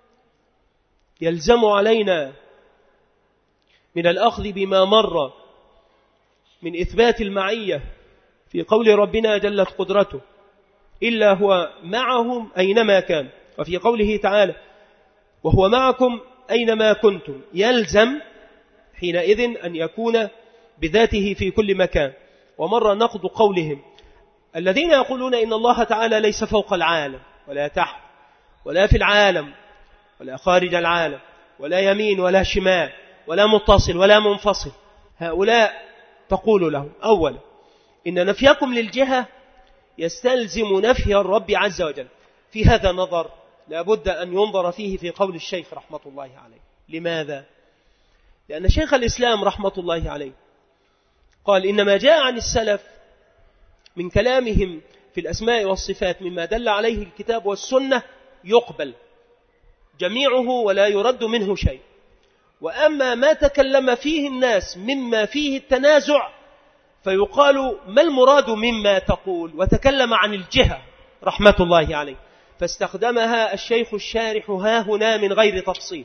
يلزم علينا من الأخذ بما مر من إثبات المعية في قول ربنا جلت قدرته إلا هو معهم أينما كان، وفي قوله تعالى وهو معكم أينما كنتم، يلزم حينئذ أن يكون بذاته في كل مكان. ومر نقض قولهم الذين يقولون إن الله تعالى ليس فوق العالم ولا تحت ولا في العالم ولا خارج العالم ولا يمين ولا شمال ولا متصل ولا منفصل. هؤلاء تقول لهم أولا إن نفيكم للجهة يستلزم نفي الرب عز وجل. في هذا نظر لا بد أن ينظر فيه في قول الشيخ رحمة الله عليه. لماذا؟ لأن شيخ الإسلام رحمة الله عليه قال إنما جاء عن السلف من كلامهم في الأسماء والصفات مما دل عليه الكتاب والسنة يقبل جميعه ولا يرد منه شيء، وأما ما تكلم فيه الناس مما فيه التنازع فيقال ما المراد مما تقول، وتكلم عن الجهة رحمة الله عليه، فاستخدمها الشيخ الشارح ها هنا من غير تفصيل،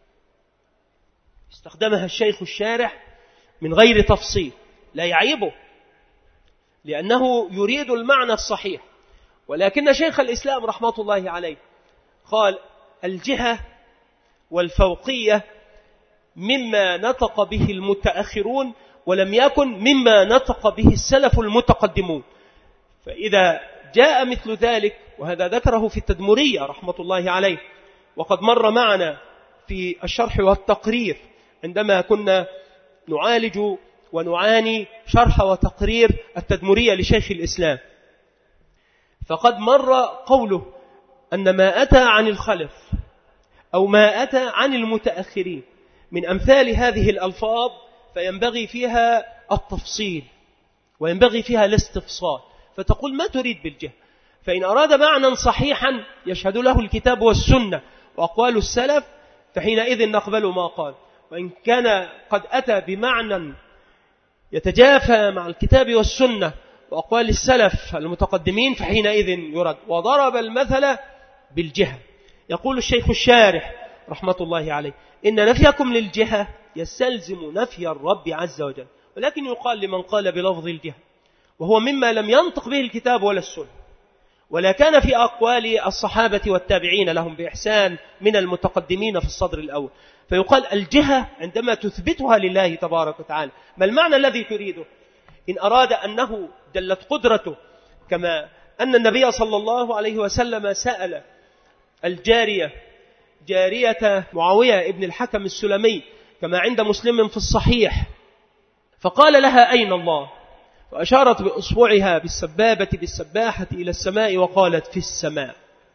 استخدمها الشيخ الشارح من غير تفصيل، لا يعيبه لأنه يريد المعنى الصحيح. ولكن شيخ الإسلام رحمة الله عليه قال الجهة والفوقية مما نطق به المتأخرون ولم يكن مما نطق به السلف المتقدمون. فإذا جاء مثل ذلك، وهذا ذكره في التدمرية رحمة الله عليه، وقد مر معنا في الشرح والتقرير عندما كنا نعالج ونعاني شرح وتقرير التدمرية لشيخ الإسلام، فقد مر قوله أن ما أتى عن الخلف أو ما أتى عن المتأخرين من أمثال هذه الألفاظ فينبغي فيها التفصيل وينبغي فيها الاستفصال. فتقول ما تريد بالجهة؟ فإن أراد معنى صحيحا يشهد له الكتاب والسنة وأقوال السلف فحينئذ نقبل ما قال، وإن كان قد أتى بمعنى يتجافى مع الكتاب والسنة وأقوال السلف المتقدمين فحينئذ يرد. وضرب المثل بالجهة. يقول الشيخ الشارح رحمة الله عليه إن نفيكم للجهة يستلزم نفي الرب عز وجل، ولكن يقال لمن قال بلفظ الجهة وهو مما لم ينطق به الكتاب ولا السنة ولا كان في أقوال الصحابة والتابعين لهم بإحسان من المتقدمين في الصدر الأول. فيقال الجهة عندما تثبتها لله تبارك وتعالى ما المعنى الذي تريده؟ إن أراد أنه دلت قدرته، كما أن النبي صلى الله عليه وسلم سأل الجارية جارية معاوية ابن الحكم السلمي كما عند مسلم في الصحيح، فقال لها أين الله؟ فأشارت بأصبعها بالسبابة بالسباحة إلى السماء وقالت في السماء.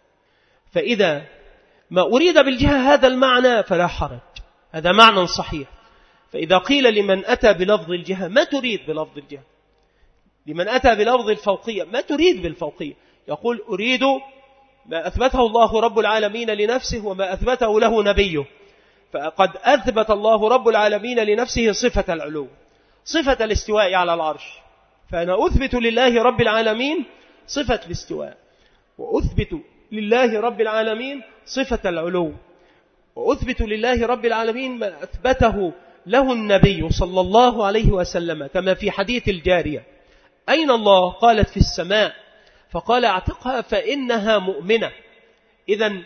فإذا ما أريد بالجهة هذا المعنى فلا حرج، هذا معنى صحيح. فإذا قيل لمن أتى بلفظ الجهة ما تريد بلفظ الجهة، لمن أتى بلفظ الفوقية ما تريد بالفوقية، يقول أريد ما أثبته الله رب العالمين لنفسه وما أثبته له نبيه. فقد أثبت الله رب العالمين لنفسه صفة العلو، صفة الاستواء على العرش، فأنا أثبت لله رب العالمين صفة الاستواء، وأثبت لله رب العالمين صفة العلو، وأثبت لله رب العالمين ما أثبته له النبي صلى الله عليه وسلم، كما في حديث الجارية أين الله؟ قالت في السماء، فقال اعتقها فإنها مؤمنة. إذن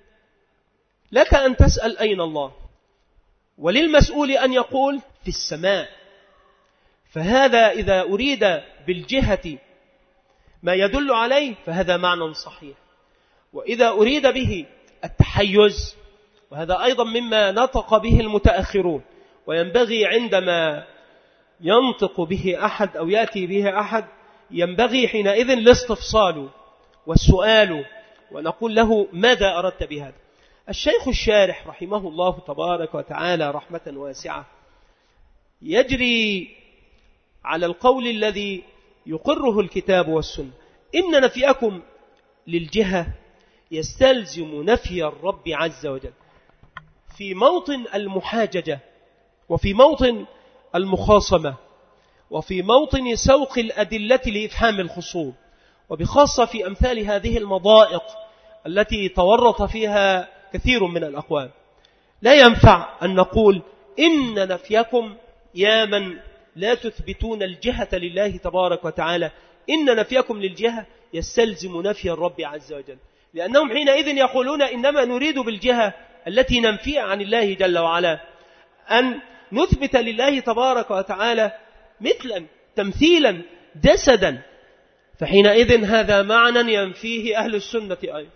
لك أن تسأل أين الله، وللمسؤول أن يقول في السماء. فهذا إذا أريد بالجهة ما يدل عليه فهذا معنى صحيح. وإذا أريد به التحيز، وهذا أيضا مما نطق به المتأخرون، وينبغي عندما ينطق به أحد أو يأتي به أحد ينبغي حينئذ الاستفصال والسؤال، ونقول له ماذا أردت بهذا؟ الشيخ الشارح رحمه الله تبارك وتعالى رحمة واسعة يجري على القول الذي يقره الكتاب والسنة، إن نفيكم للجهة يستلزم نفي الرب عز وجل في موطن المحاججة، وفي موطن المخاصمة، وفي موطن سوق الأدلة لإفهام الخصوم، وبخاصة في أمثال هذه المضائق التي تورط فيها كثير من الأقوام. لا ينفع أن نقول إن نفيكم يا من لا تثبتون الجهة لله تبارك وتعالى، إن نفيكم للجهة يستلزم نفي الرب عز وجل، لأنهم حينئذ يقولون إنما نريد بالجهة التي ننفيها عن الله جل وعلا أن نثبت لله تبارك وتعالى مثلا تمثيلا جسدا، فحينئذ هذا معنى ينفيه أهل السنة أيضا.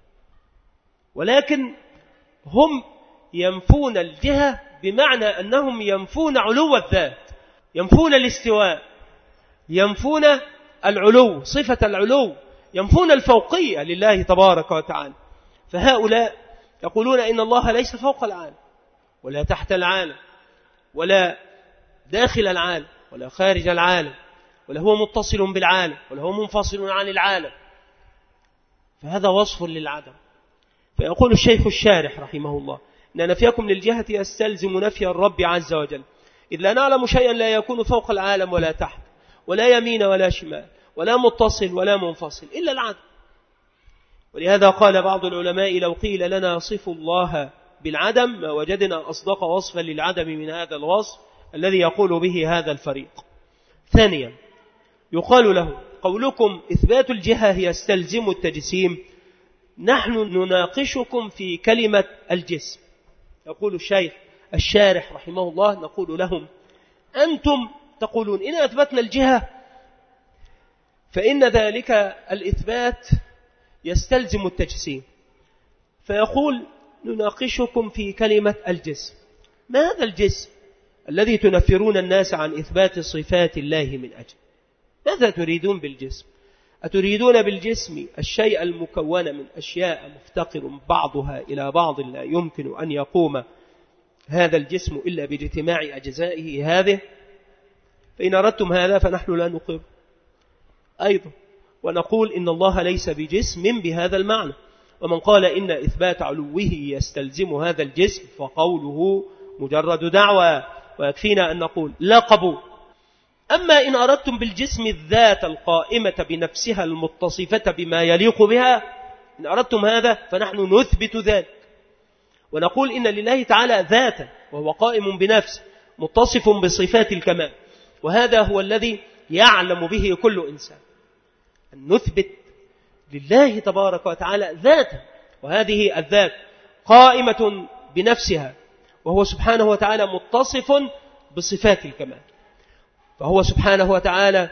ولكن هم ينفون الجهة بمعنى أنهم ينفون علو الذات، ينفون الاستواء، ينفون العلو، صفة العلو، ينفون الفوقية لله تبارك وتعالى. فهؤلاء يقولون إن الله ليس فوق العالم ولا تحت العالم ولا داخل العالم ولا خارج العالم، ولا هو متصل بالعالم ولا هو منفصل عن العالم، فهذا وصف للعدم. فيقول الشيخ الشارح رحمه الله إن نفيكم للجهة يستلزم نفي الرب عز وجل، إذ لا نعلم شيئا لا يكون فوق العالم ولا تحت ولا يمين ولا شمال ولا متصل ولا منفصل إلا العدم. ولهذا قال بعض العلماء لو قيل لنا صفوا الله بالعدم ما وجدنا أصدق وصفا للعدم من هذا الوصف الذي يقول به هذا الفريق. ثانيا يقال له قولكم إثبات الجهة يستلزم التجسيم، نحن نناقشكم في كلمة الجسم. يقول الشيخ الشارح رحمه الله نقول لهم أنتم تقولون إن أثبتنا الجهة فإن ذلك الإثبات يستلزم التجسيم، فيقول نناقشكم في كلمة الجسم. ما هذا الجسم الذي تنفرون الناس عن إثبات صفات الله من أجل؟ ماذا تريدون بالجسم؟ أتريدون بالجسم الشيء المكون من أشياء مفتقر بعضها إلى بعض لا يمكن أن يقوم هذا الجسم إلا باجتماع أجزائه هذه؟ فإن أردتم هذا فنحن لا نقر أيضا، ونقول إن الله ليس بجسم بهذا المعنى. ومن قال إن إثبات علوه يستلزم هذا الجسم فقوله مجرد دعوة، ويكفينا أن نقول لا قبول. أما إن أردتم بالجسم الذات القائمة بنفسها المتصفة بما يليق بها، إن أردتم هذا فنحن نثبت ذلك ونقول إن لله تعالى ذاتا وهو قائم بنفسه متصف بصفات الكمال، وهذا هو الذي يعلم به كل إنسان، أن نثبت لله تبارك وتعالى ذاتا، وهذه الذات قائمة بنفسها، وهو سبحانه وتعالى متصف بصفات الكمال. فهو سبحانه وتعالى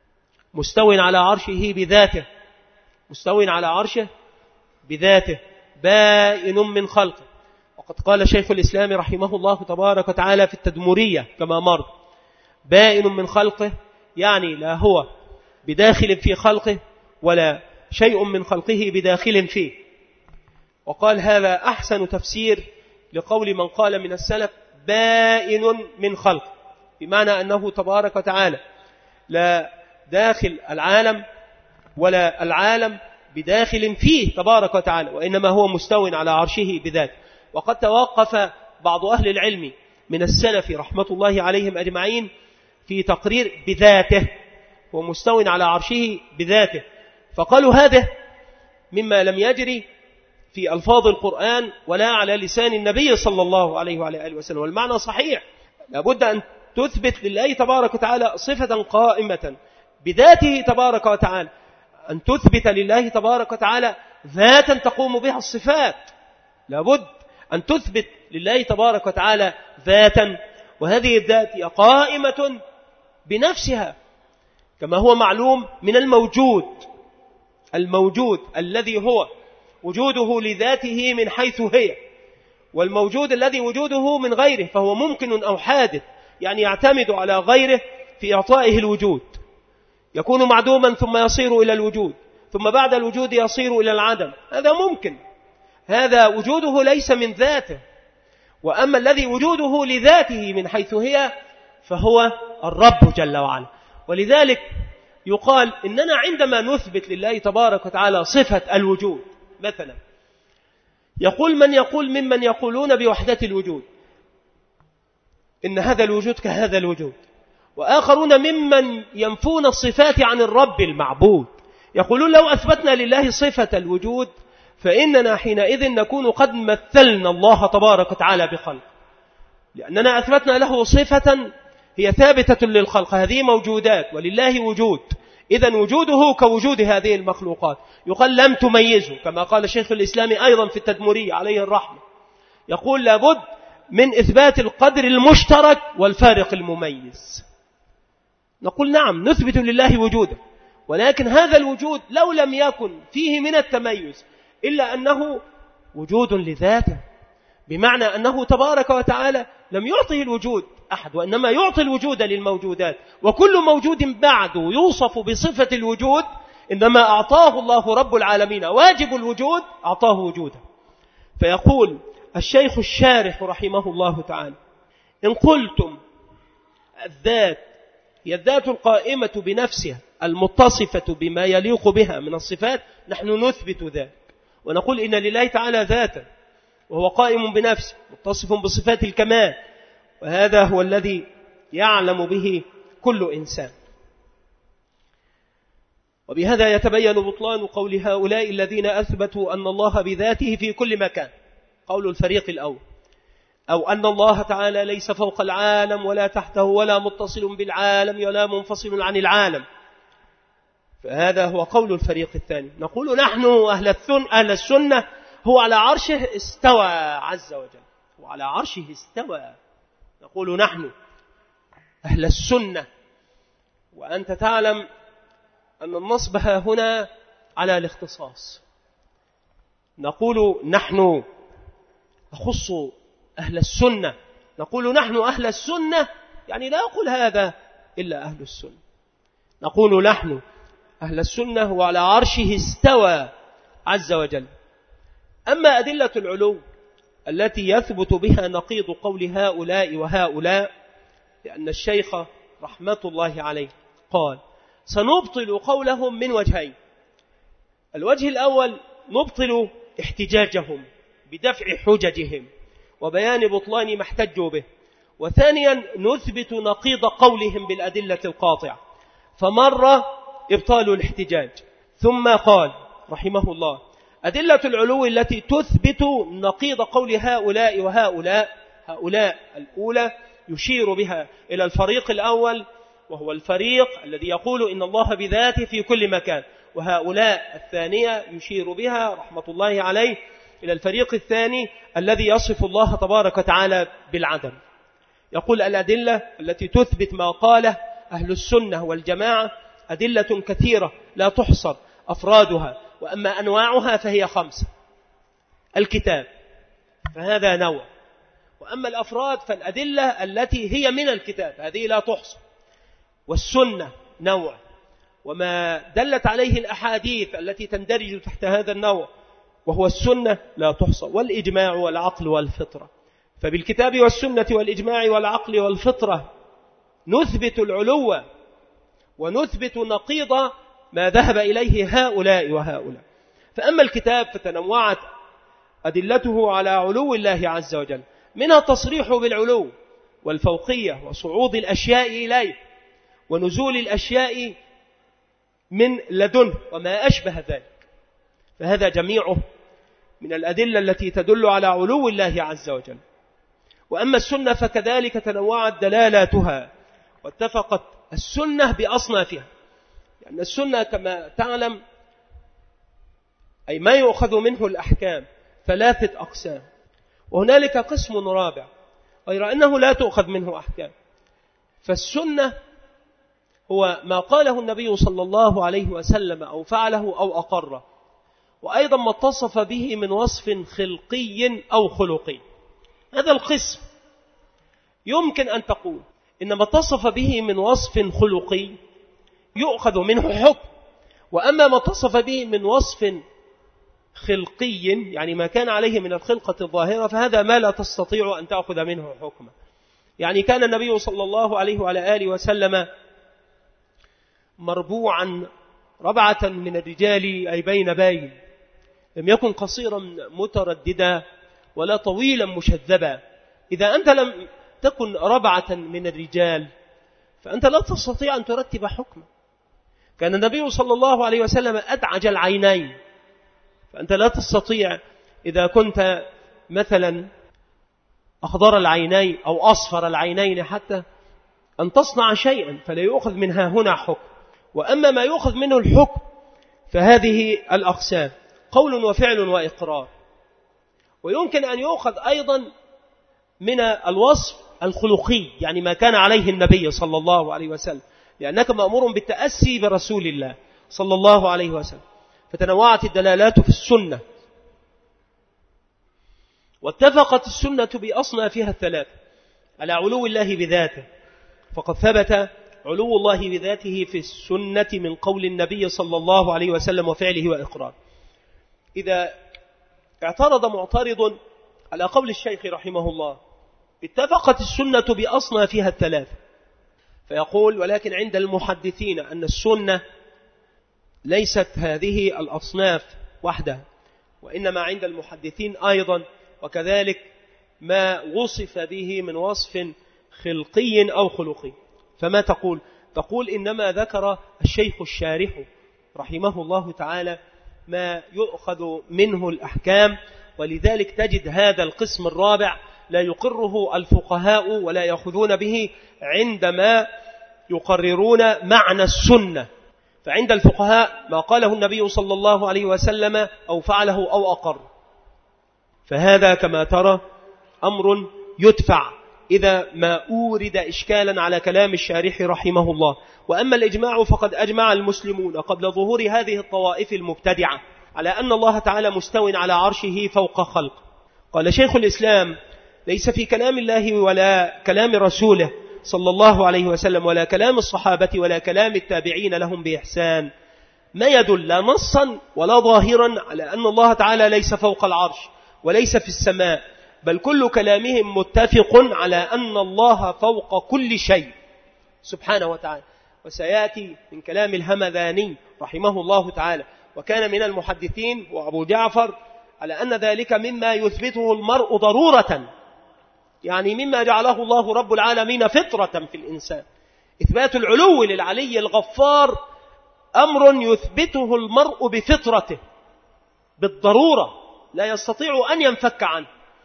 مستوٍ على عرشه بذاته، مستوٍ على عرشه بذاته بائن من خلقه. وقد قال شيخ الإسلام رحمه الله تبارك وتعالى في التدمرية كما مر: بائن من خلقه، يعني لا هو بداخل في خلقه ولا شيء من خلقه بداخل فيه. وقال هذا أحسن تفسير لقول من قال من السلف بائن من خلقه، بمعنى أنه تبارك وتعالى لا داخل العالم ولا العالم بداخل فيه تبارك وتعالى، وإنما هو مستو على عرشه بذاته. وقد توقف بعض أهل العلم من السلف رحمة الله عليهم أجمعين في تقرير بذاته، هو مستو على عرشه بذاته، فقالوا هذا مما لم يجري في ألفاظ القرآن ولا على لسان النبي صلى الله عليه وعلى آله وسلم. والمعنى صحيح، لابد أن تثبت لله تبارك وتعالى صفة قائمة بذاته تبارك وتعالى، أن تثبت لله تبارك وتعالى ذاتا تقوم بها الصفات، لابد أن تثبت لله تبارك وتعالى ذاتا، وهذه الذات قائمة بنفسها كما هو معلوم من الموجود الموجود الذي هو وجوده لذاته من حيث هي، والموجود الذي وجوده من غيره فهو ممكن أو حادث، يعني يعتمد على غيره في إعطائه الوجود، يكون معدوما ثم يصير إلى الوجود، ثم بعد الوجود يصير إلى العدم، هذا ممكن، هذا وجوده ليس من ذاته. وأما الذي وجوده لذاته من حيث هي فهو الرب جل وعلا. ولذلك يقال إننا عندما نثبت لله تبارك وتعالى صفة الوجود، مثلا يقول من يقول ممن يقولون بوحدة الوجود إن هذا الوجود كهذا الوجود، وآخرون ممن ينفون الصفات عن الرب المعبود، يقولون لو أثبتنا لله صفة الوجود فإننا حينئذ نكون قد مثلنا الله تبارك وتعالى بخلق، لأننا أثبتنا له صفة هي ثابتة للخلق، هذه موجودات ولله وجود، إذن وجوده كوجود هذه المخلوقات. يقال لم تميزه، كما قال شيخ الإسلام أيضا في التدمرية عليه الرحمة، يقول لابد من إثبات القدر المشترك والفارق المميز. نقول نعم نثبت لله وجوده، ولكن هذا الوجود لو لم يكن فيه من التميز إلا أنه وجود لذاته، بمعنى أنه تبارك وتعالى لم يعطه الوجود أحد، وإنما يعطي الوجود للموجودات، وكل موجود بعده يوصف بصفة الوجود إنما أعطاه الله رب العالمين واجب الوجود، أعطاه وجوده. فيقول الشيخ الشارح رحمه الله تعالى: إن قلتم الذات هي الذات القائمة بنفسها المتصفة بما يليق بها من الصفات، نحن نثبت ذلك ونقول إن لله تعالى ذاتا وهو قائم بنفسه متصف بصفات الكمال، وهذا هو الذي يعلم به كل إنسان. وبهذا يتبين بطلان قول هؤلاء الذين أثبتوا أن الله بذاته في كل مكان، قول الفريق الأول، أو أن الله تعالى ليس فوق العالم ولا تحته ولا متصل بالعالم ولا منفصل عن العالم، فهذا هو قول الفريق الثاني. نقول نحن أهل السنة هو على عرشه استوى عز وجل، هو على عرشه استوى، نقول نحن أهل السنة. وأنت تعلم أن النصب هنا على الاختصاص، نقول نحن نخص أهل السنة، نقول نحن أهل السنة، يعني لا يقول هذا إلا أهل السنة، نقول نحن أهل السنة وعلى عرشه استوى عز وجل. أما أدلة العلو التي يثبت بها نقيض قول هؤلاء وهؤلاء، لأن الشيخ رحمة الله عليه قال سنبطل قولهم من وجهين: الوجه الأول نبطل احتجاجهم بدفع حججهم وبيان بطلان ما احتجوا به، وثانيا نثبت نقيض قولهم بالأدلة القاطعة. فمر إبطال الاحتجاج، ثم قال رحمه الله أدلة العلو التي تثبت نقيض قول هؤلاء وهؤلاء، هؤلاء الأولى يشير بها إلى الفريق الأول وهو الفريق الذي يقول إن الله بذاته في كل مكان، وهؤلاء الثانية يشير بها رحمة الله عليه إلى الفريق الثاني الذي يصف الله تبارك وتعالى بالعدم. يقول الأدلة التي تثبت ما قاله أهل السنة والجماعة أدلة كثيرة لا تحصر أفرادها، وأما أنواعها فهي خمسة. الكتاب فهذا نوع، وأما الأفراد فالأدلة التي هي من الكتاب هذه لا تحصى، والسنة نوع، وما دلت عليه الأحاديث التي تندرج تحت هذا النوع وهو السنة لا تحصى، والإجماع والعقل والفطرة. فبالكتاب والسنة والإجماع والعقل والفطرة نثبت العلو ونثبت نقيض ما ذهب إليه هؤلاء وهؤلاء. فأما الكتاب فتنوعت أدلته على علو الله عز وجل، منها التصريح بالعلو والفوقية وصعود الأشياء إليه ونزول الأشياء من لدنه وما أشبه ذلك، فهذا جميعه من الأدلة التي تدل على علو الله عز وجل. وأما السنة فكذلك تنوعت دلالاتها واتفقت السنة بأصنافها، لأن يعني السنة كما تعلم أي ما يؤخذ منه الأحكام ثلاثة أقسام، وهنالك قسم رابع غير أنه لا تؤخذ منه أحكام. فالسنة هو ما قاله النبي صلى الله عليه وسلم أو فعله أو أقره، وأيضا ما اتصف به من وصف خلقي أو خلقي. هذا القسم يمكن أن تقول إن ما اتصف به من وصف خلقي يؤخذ منه حكم، وأما ما اتصف به من وصف خلقي يعني ما كان عليه من الخلقة الظاهرة فهذا ما لا تستطيع أن تأخذ منه حكما. يعني كان النبي صلى الله عليه وعلى آله وسلم مربوعا ربعة من الرجال أي بين بين، لم يكن قصيرا مترددا ولا طويلا مشذبا. إذا أنت لم تكن ربعة من الرجال فأنت لا تستطيع أن ترتب حكما. كان النبي صلى الله عليه وسلم أدعج العينين، فأنت لا تستطيع إذا كنت مثلا أخضر العينين أو أصفر العينين حتى أن تصنع شيئا، فلا يؤخذ منها هنا حكم. وأما ما يؤخذ منه الحكم فهذه الأقسام قول وفعل وإقرار. ويمكن أن يؤخذ أيضا من الوصف الخلقي يعني ما كان عليه النبي صلى الله عليه وسلم، لأنك مأمور بالتأسي برسول الله صلى الله عليه وسلم. فتنوعت الدلالات في السنة، واتفقت السنة بأصنافها الثلاثة على علو الله بذاته، فقد ثبت علو الله بذاته في السنة من قول النبي صلى الله عليه وسلم وفعله وإقرار. إذا اعترض معترض على قول الشيخ رحمه الله اتفقت السنة بأصنافها الثلاثة، فيقول ولكن عند المحدثين أن السنة ليست هذه الأصناف وحدها، وإنما عند المحدثين أيضا وكذلك ما وصف به من وصف خلقي أو خلقي. فما تقول؟ تقول إنما ذكر الشيخ الشارح رحمه الله تعالى ما يؤخذ منه الأحكام، ولذلك تجد هذا القسم الرابع لا يقره الفقهاء ولا يأخذون به عندما يقررون معنى السنة. فعند الفقهاء ما قاله النبي صلى الله عليه وسلم أو فعله أو أقر، فهذا كما ترى أمر يدفع إذا ما أورد إشكالا على كلام الشارح رحمه الله. وأما الإجماع فقد أجمع المسلمون قبل ظهور هذه الطوائف المبتدعة على أن الله تعالى مستو على عرشه فوق خلق. قال شيخ الإسلام ليس في كلام الله ولا كلام رسوله صلى الله عليه وسلم ولا كلام الصحابة ولا كلام التابعين لهم بإحسان ما يدل لا نصا ولا ظاهرا على أن الله تعالى ليس فوق العرش وليس في السماء، بل كل كلامهم متفق على أن الله فوق كل شيء سبحانه وتعالى. وسيأتي من كلام الهمذاني رحمه الله تعالى وكان من المحدثين وأبو جعفر على أن ذلك مما يثبته المرء ضرورة، يعني مما جعله الله رب العالمين فطرة في الإنسان. إثبات العلو للعلي الغفار أمر يثبته المرء بفطرته بالضرورة، لا يستطيع أن ينفك عنه.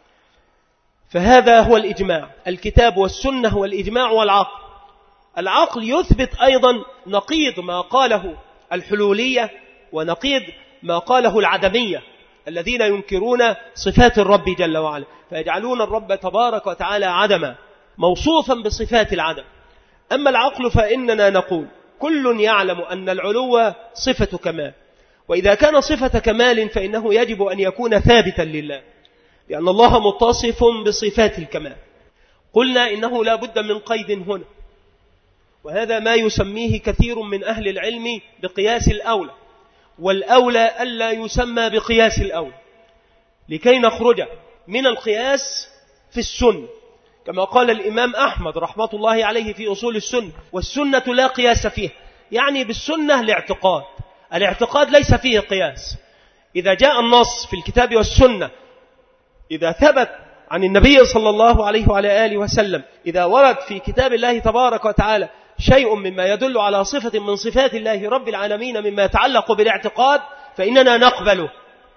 فهذا هو الإجماع، الكتاب والسنة والإجماع والعقل. العقل يثبت أيضا نقيض ما قاله الحلولية ونقيض ما قاله العدمية الذين ينكرون صفات الرب جل وعلا، فيجعلون الرب تبارك وتعالى عدما موصوفا بصفات العدم. أما العقل فإننا نقول كل يعلم أن العلو صفة كمال، وإذا كان صفة كمال فإنه يجب أن يكون ثابتا لله، لأن الله متصف بصفات الكمال. قلنا إنه لا بد من قيد هنا، وهذا ما يسميه كثير من أهل العلم بقياس الأولى، والأولى ألا يسمى بقياس الأولى، لكي نخرج من القياس في السنة، كما قال الإمام أحمد رحمة الله عليه في أصول السنة: والسنة لا قياس فيها. يعني بالسنة الاعتقاد، الاعتقاد ليس فيه قياس. إذا جاء النص في الكتاب والسنة، إذا ثبت عن النبي صلى الله عليه وعلى آله وسلم، إذا ورد في كتاب الله تبارك وتعالى شيء مما يدل على صفة من صفات الله رب العالمين مما يتعلق بالاعتقاد، فإننا نقبله،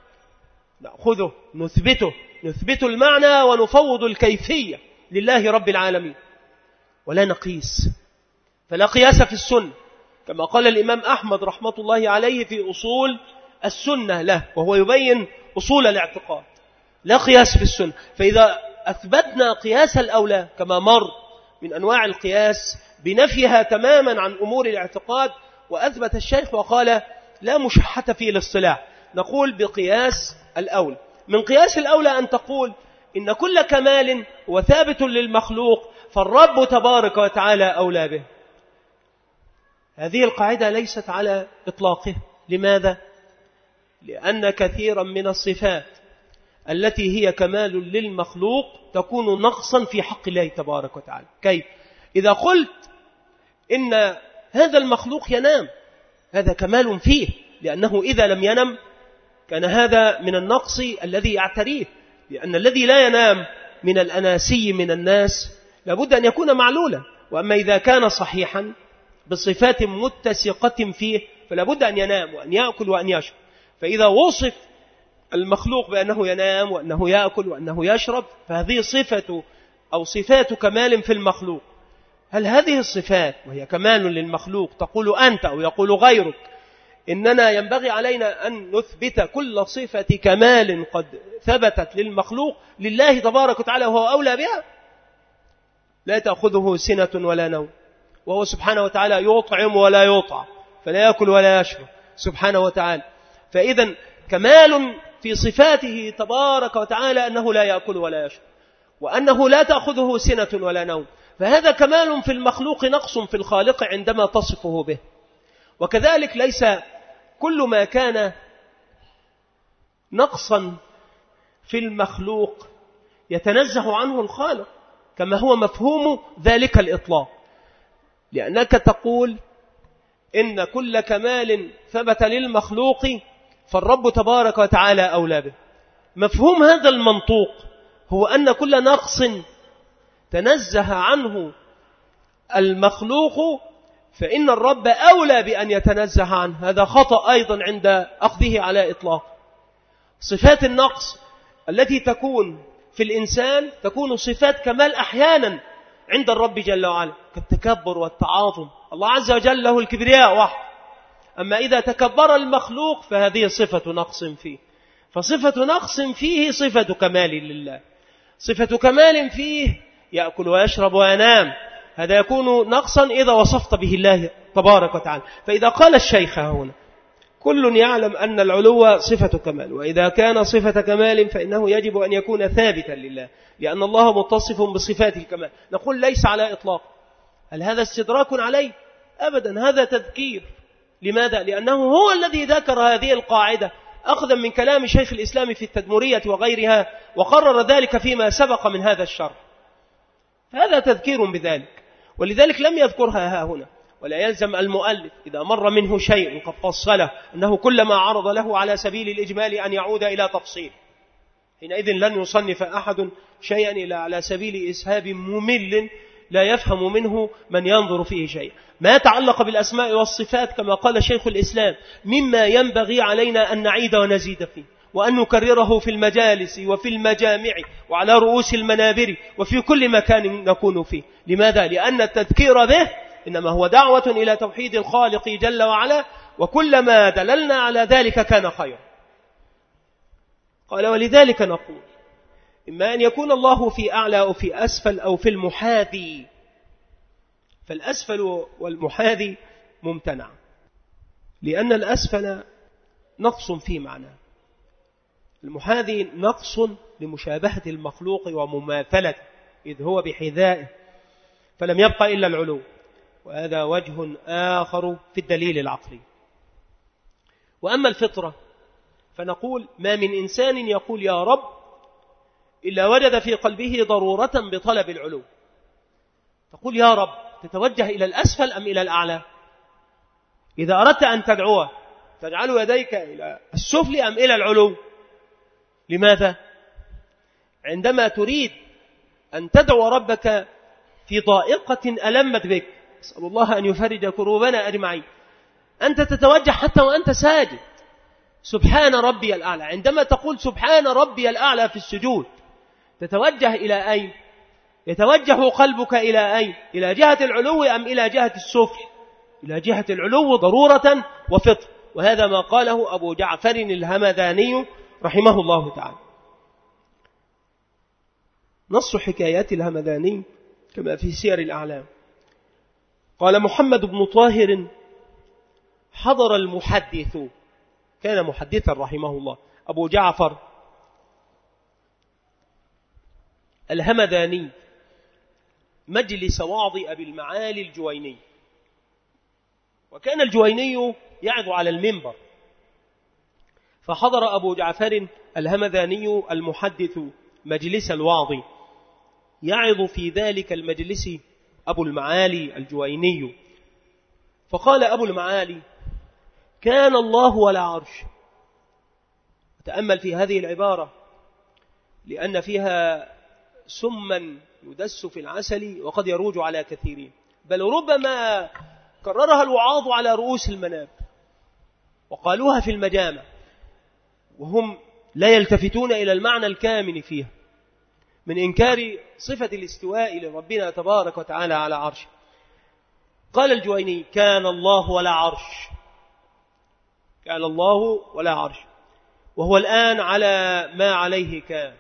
نأخذه، نثبته، نثبت المعنى ونفوض الكيفية لله رب العالمين، ولا نقيس. فلا قياس في السنة، كما قال الإمام أحمد رحمة الله عليه في أصول السنة له، وهو يبين أصول الاعتقاد. لا قياس في السنة. فإذا أثبتنا قياس الأولى كما مر من أنواع القياس بنفيها تماما عن أمور الاعتقاد، وأثبت الشيخ وقال لا مشحة في الاصطلاح، نقول بقياس الأولى. من قياس الأولى أن تقول إن كل كمال هو ثابت للمخلوق، فالرب تبارك وتعالى أولى به. هذه القاعدة ليست على إطلاقه. لماذا؟ لأن كثيرا من الصفات التي هي كمال للمخلوق تكون نقصا في حق الله تبارك وتعالى. كيف؟ إذا قلت إن هذا المخلوق ينام، هذا كمال فيه، لأنه إذا لم ينم كان هذا من النقص الذي يعتريه، لأن الذي لا ينام من الأناسي من الناس لابد أن يكون معلولا. وأما إذا كان صحيحا بصفات متسقة فيه فلابد أن ينام وأن يأكل وأن يشرب. فإذا وصف المخلوق بأنه ينام وأنه يأكل وأنه يشرب، فهذه صفة أو صفات كمال في المخلوق. هل هذه الصفات وهي كمال للمخلوق تقول أنت أو يقول غيرك إننا ينبغي علينا أن نثبت كل صفة كمال قد ثبتت للمخلوق لله تبارك وتعالى وهو أولى بها؟ لا تأخذه سنة ولا نوم، وهو سبحانه وتعالى يطعم ولا يطعم، فلا يأكل ولا يشرب سبحانه وتعالى. فإذا كمال في صفاته تبارك وتعالى أنه لا يأكل ولا يشرب، وأنه لا تأخذه سنة ولا نوم، فهذا كمال في المخلوق نقص في الخالق عندما تصفه به. وكذلك ليس كل ما كان نقصا في المخلوق يتنزه عنه الخالق، كما هو مفهوم ذلك الإطلاق، لأنك تقول إن كل كمال ثبت للمخلوق فالرب تبارك وتعالى أولى به. مفهوم هذا المنطوق هو أن كل نقص تنزه عنه المخلوق فإن الرب أولى بأن يتنزه عنه. هذا خطأ أيضا عند أخذه على إطلاق. صفات النقص التي تكون في الإنسان تكون صفات كمال أحيانا عند الرب جل وعلا، كالتكبر والتعاظم. الله عز وجل له الكبرياء وحده، أما إذا تكبر المخلوق فهذه صفة نقص فيه. فصفة نقص فيه صفة كمال لله. صفة كمال فيه يأكل ويشرب وينام، هذا يكون نقصا إذا وصفت به الله تبارك وتعالى. فإذا قال الشيخ هنا كل يعلم أن العلو صفة كمال، وإذا كان صفة كمال فإنه يجب أن يكون ثابتا لله، لأن الله متصف بصفات الكمال. نقول ليس على إطلاق. هل هذا استدراك عليه؟ أبدا، هذا تذكير. لماذا؟ لأنه هو الذي ذكر هذه القاعدة أخذا من كلام شيخ الإسلام في التدمرية وغيرها، وقرر ذلك فيما سبق من هذا الشرح. هذا تذكير بذلك، ولذلك لم يذكرها ها هنا. ولا يلزم المؤلف إذا مر منه شيء قد فصله أنه كلما عرض له على سبيل الإجمال أن يعود إلى تفصيل. حينئذ لن يصنف أحد شيئا إلا على سبيل إسهاب ممل لا يفهم منه من ينظر فيه شيء. ما يتعلق بالأسماء والصفات كما قال شيخ الإسلام مما ينبغي علينا أن نعيد ونزيد فيه، وأن نكرره في المجالس وفي المجامع وعلى رؤوس المنابر وفي كل مكان نكون فيه. لماذا؟ لأن التذكير به إنما هو دعوة إلى توحيد الخالق جل وعلا، وكلما دللنا على ذلك كان خيرا. قال ولذلك نقول إما أن يكون الله في أعلى أو في أسفل أو في المحاذي، فالأسفل والمحاذي ممتنع، لأن الأسفل نقص في معناه. المحاذي نقص لمشابهة المخلوق ومماثلته، إذ هو بحذائه، فلم يبقى إلا العلو، وهذا وجه آخر في الدليل العقلي. وأما الفطرة فنقول ما من إنسان يقول يا رب إلا وجد في قلبه ضرورة بطلب العلو. تقول يا رب تتوجه إلى الأسفل أم إلى الأعلى؟ إذا أردت أن تدعوه تجعل يديك إلى السفل أم إلى العلو؟ لماذا؟ عندما تريد أن تدعو ربك في ضائقة ألمت بك، أسأل الله أن يفرج كروبنا أجمعين، أنت تتوجه حتى وأنت ساجد سبحان ربي الأعلى. عندما تقول سبحان ربي الأعلى في السجود تتوجه إلى أين؟ يتوجه قلبك إلى أين؟ إلى جهة العلو أم إلى جهة السفل؟ إلى جهة العلو ضرورة وفطر. وهذا ما قاله أبو جعفر الهمداني رحمه الله تعالى. نص حكايات الهمداني كما في سير الأعلام. قال محمد بن طاهر حضر المحدث، كان محدثا رحمه الله، أبو جعفر الهمداني مجلس واعظ أبي المعالي الجويني، وكان الجويني يعظ على المنبر، فحضر أبو جعفر الهمداني المحدث مجلس الواعظ، يعظ في ذلك المجلس أبو المعالي الجويني، فقال أبو المعالي كان الله ولا عرش. تأمل في هذه العبارة لأن فيها سما يدس في العسل وقد يروج على كثيرين، بل ربما كررها الوعاظ على رؤوس المناب وقالوها في المجامع وهم لا يلتفتون إلى المعنى الكامن فيها من إنكار صفة الاستواء لربنا تبارك وتعالى على عرشه. قال الجويني كان الله ولا عرش، كان الله ولا عرش، وهو الآن على ما عليه كان،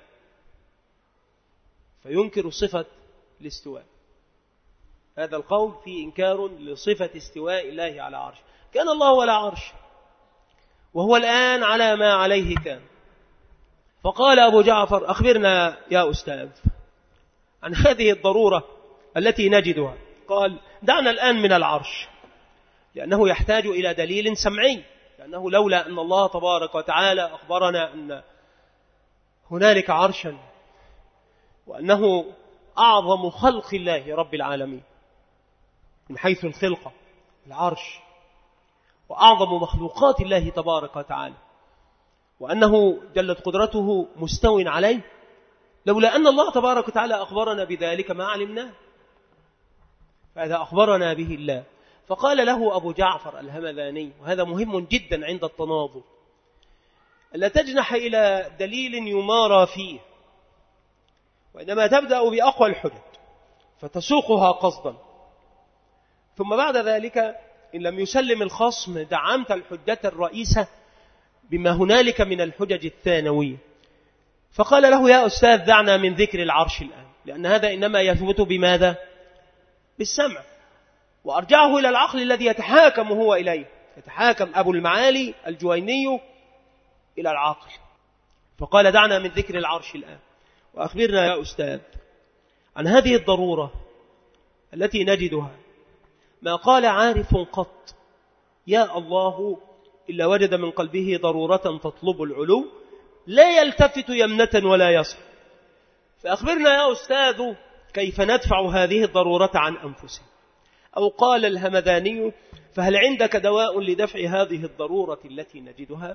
فينكر صفة الاستواء. هذا القول فيه إنكار لصفة استواء الله على عرش. كان الله ولا عرش وهو الآن على ما عليه كان. فقال أبو جعفر أخبرنا يا أستاذ عن هذه الضرورة التي نجدها. قال دعنا الآن من العرش، لأنه يحتاج إلى دليل سمعي، لأنه لولا أن الله تبارك وتعالى أخبرنا أن هنالك عرشا وأنه أعظم خلق الله رب العالمين من حيث الخلقة العرش، وأعظم مخلوقات الله تبارك وتعالى، وأنه جلت قدرته مستو عليه، لولا أن الله تبارك وتعالى أخبرنا بذلك ما علمناه، فهذا أخبرنا به الله. فقال له أبو جعفر الهمداني، وهذا مهم جدا عند التناظر، ألا تجنح إلى دليل يمارى فيه، وإنما تبدأ بأقوى الحجج فتسوقها قصدا، ثم بعد ذلك إن لم يسلم الخصم دعمت الحجة الرئيسة بما هنالك من الحجج الثانوية. فقال له يا أستاذ دعنا من ذكر العرش الآن، لأن هذا إنما يثبت بماذا؟ بالسمع، وأرجعه إلى العقل الذي يتحاكم هو إليه، يتحاكم أبو المعالي الجويني إلى العقل. فقال دعنا من ذكر العرش الآن وأخبرنا يا أستاذ عن هذه الضرورة التي نجدها. ما قال عارف قط يا الله إلا وجد من قلبه ضرورة تطلب العلو، لا يلتفت يمنة ولا يسرى. فأخبرنا يا أستاذ كيف ندفع هذه الضرورة عن أنفسنا. أو قال الهمداني فهل عندك دواء لدفع هذه الضرورة التي نجدها؟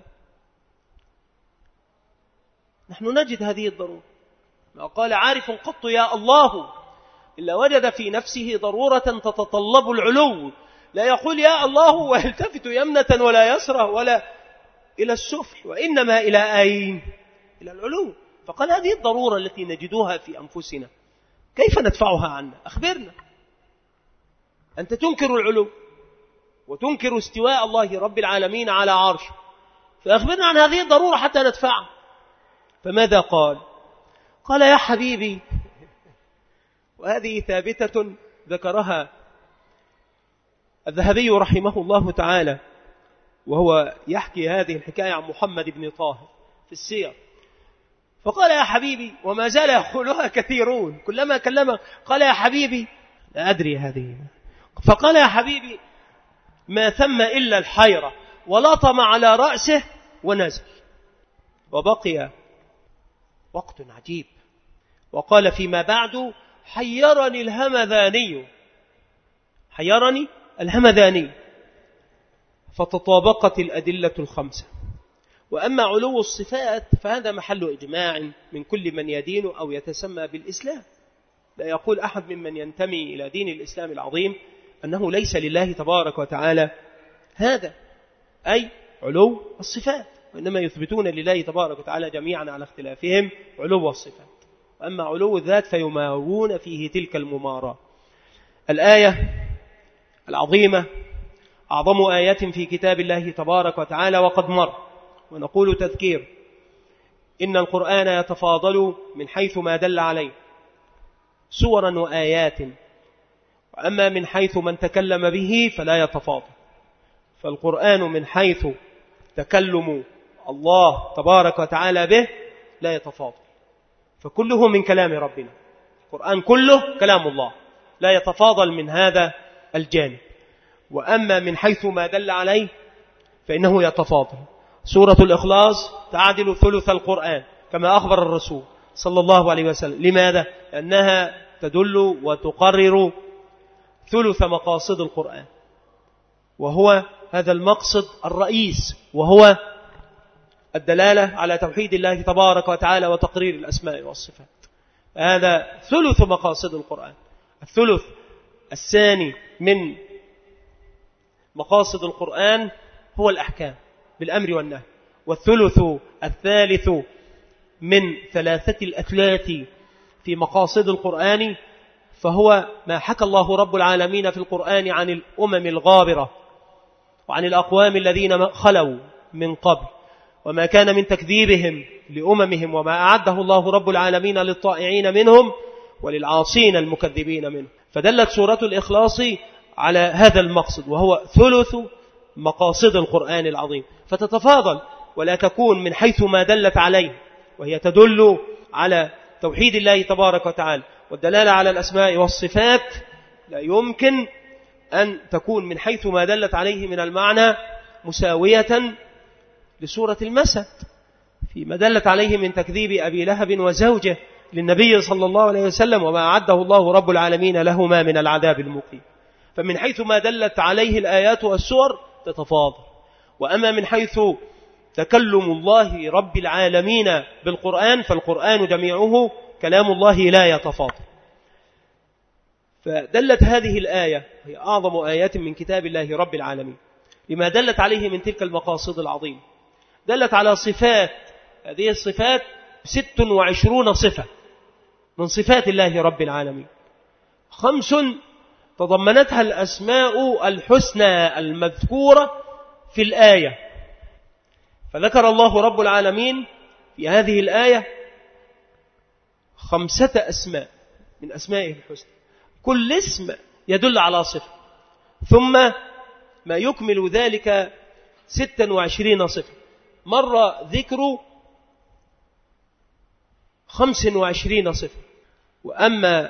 نحن نجد هذه الضرورة. ما قال عارف قط يا الله إلا وجد في نفسه ضرورة تتطلب العلو، لا يقول يا الله ويلتفت يمنة ولا يسرى ولا إلى السفل، وإنما إلى أين؟ إلى العلو. فقال هذه الضرورة التي نجدها في أنفسنا كيف ندفعها عنا؟ أخبرنا. أنت تنكر العلو وتنكر استواء الله رب العالمين على عرش، فأخبرنا عن هذه الضرورة حتى ندفعها. فماذا قال؟ قال يا حبيبي، وهذه ثابتة ذكرها الذهبي رحمه الله تعالى وهو يحكي هذه الحكاية عن محمد بن طاهر في السير، فقال يا حبيبي، وما زال يقولها كثيرون كلما كلمه قال يا حبيبي، لا أدري هذه، فقال يا حبيبي ما ثم إلا الحيرة، ولطم على رأسه ونزل. وبقي وقت عجيب، وقال فيما بعد حيرني الهمذاني، حيرني الهمذاني. فتطابقت الأدلة الخمسة. وأما علو الصفات فهذا محل إجماع من كل من يدين أو يتسمى بالإسلام. لا يقول أحد ممن ينتمي إلى دين الإسلام العظيم أنه ليس لله تبارك وتعالى هذا، أي علو الصفات، وإنما يثبتون لله تبارك وتعالى جميعا على اختلافهم علو الصفات. أما علو الذات فيمارون فيه تلك المماراة. الآية العظيمة أعظم آيات في كتاب الله تبارك وتعالى وقد مر، ونقول تذكير: إن القرآن يتفاضل من حيث ما دل عليه سورا وآيات، وأما من حيث من تكلم به فلا يتفاضل. فالقرآن من حيث تكلم الله تبارك وتعالى به لا يتفاضل، فكله من كلام ربنا. القرآن كله كلام الله، لا يتفاضل من هذا الجانب. وأما من حيث ما دل عليه فإنه يتفاضل. سورة الإخلاص تعادل ثلث القرآن كما أخبر الرسول صلى الله عليه وسلم. لماذا؟ لأنها تدل وتقرر ثلث مقاصد القرآن، وهو هذا المقصد الرئيس، وهو الدلالة على توحيد الله تبارك وتعالى وتقرير الأسماء والصفات. هذا ثلث مقاصد القرآن. الثلث الثاني من مقاصد القرآن هو الأحكام بالأمر والنهي، والثلث الثالث من ثلاثة الأثلاث في مقاصد القرآن فهو ما حكى الله رب العالمين في القرآن عن الأمم الغابرة وعن الأقوام الذين خلوا من قبل، وما كان من تكذيبهم لأممهم، وما أعده الله رب العالمين للطائعين منهم وللعاصين المكذبين منهم. فدلت سورة الإخلاص على هذا المقصد، وهو ثلث مقاصد القرآن العظيم. فتتفاضل ولا تكون من حيث ما دلت عليه، وهي تدل على توحيد الله تبارك وتعالى والدلالة على الأسماء والصفات. لا يمكن أن تكون من حيث ما دلت عليه من المعنى مساوية لسورة المسد فيما دلت عليه من تكذيب أبي لهب وزوجه للنبي صلى الله عليه وسلم، وما أعده الله رب العالمين لهما من العذاب المقيم. فمن حيث ما دلت عليه الآيات والسور تتفاضل. وأما من حيث تكلم الله رب العالمين بالقرآن فالقرآن جميعه كلام الله لا يتفاضل. فدلت هذه الآية هي أعظم آيات من كتاب الله رب العالمين لما دلت عليه من تلك المقاصد العظيمة. دلت على صفات، هذه الصفات ست وعشرون صفة من صفات الله رب العالمين، خمس تضمنتها الأسماء الحسنى المذكورة في الآية. فذكر الله رب العالمين في هذه الآية خمسة أسماء من أسمائه الحسنى، كل اسم يدل على صفة، ثم ما يكمل ذلك ستة وعشرين صفة. مر ذكر خمس وعشرين صفة. وأما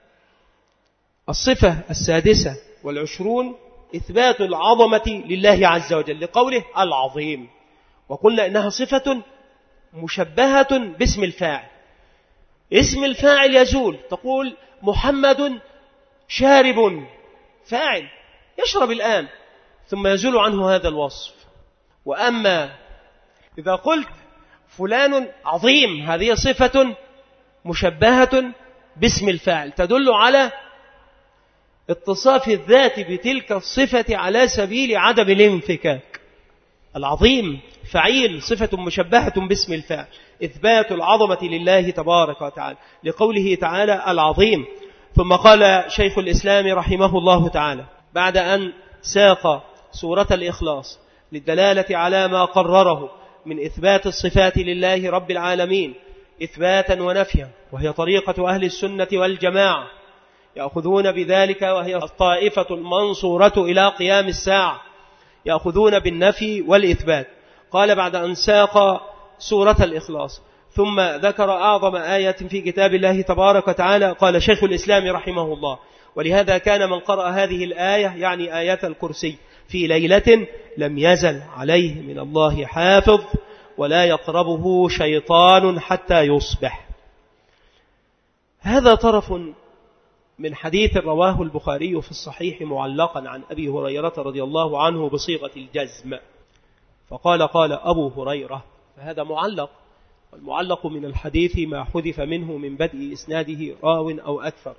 الصفة السادسة والعشرون إثبات العظمة لله عز وجل لقوله العظيم، وقلنا إنها صفة مشبهة باسم الفاعل. اسم الفاعل يزول، تقول محمد شارب، فاعل يشرب الآن، ثم يزول عنه هذا الوصف. وأما إذا قلت فلان عظيم، هذه صفة مشبهة باسم الفاعل تدل على اتصاف الذات بتلك الصفة على سبيل عدم الانفكاك. العظيم فعيل، صفة مشبهة باسم الفاعل، إثبات العظمة لله تبارك وتعالى لقوله تعالى العظيم. ثم قال شيخ الإسلام رحمه الله تعالى بعد أن ساق سورة الإخلاص للدلالة على ما قرره من إثبات الصفات لله رب العالمين إثباتا ونفيا، وهي طريقة أهل السنة والجماعة يأخذون بذلك، وهي الطائفة المنصورة إلى قيام الساعة، يأخذون بالنفي والإثبات. قال بعد أن ساق سورة الإخلاص ثم ذكر أعظم آية في كتاب الله تبارك وتعالى، قال شيخ الإسلام رحمه الله: ولهذا كان من قرأ هذه الآية يعني آية الكرسي في ليلة لم يزل عليه من الله حافظ ولا يقربه شيطان حتى يصبح. هذا طرف من حديث رواه البخاري في الصحيح معلقا عن أبي هريرة رضي الله عنه بصيغة الجزم، فقال قال أبو هريرة، فهذا معلق، والمعلق من الحديث ما حذف منه من بدء إسناده راو أو أكثر،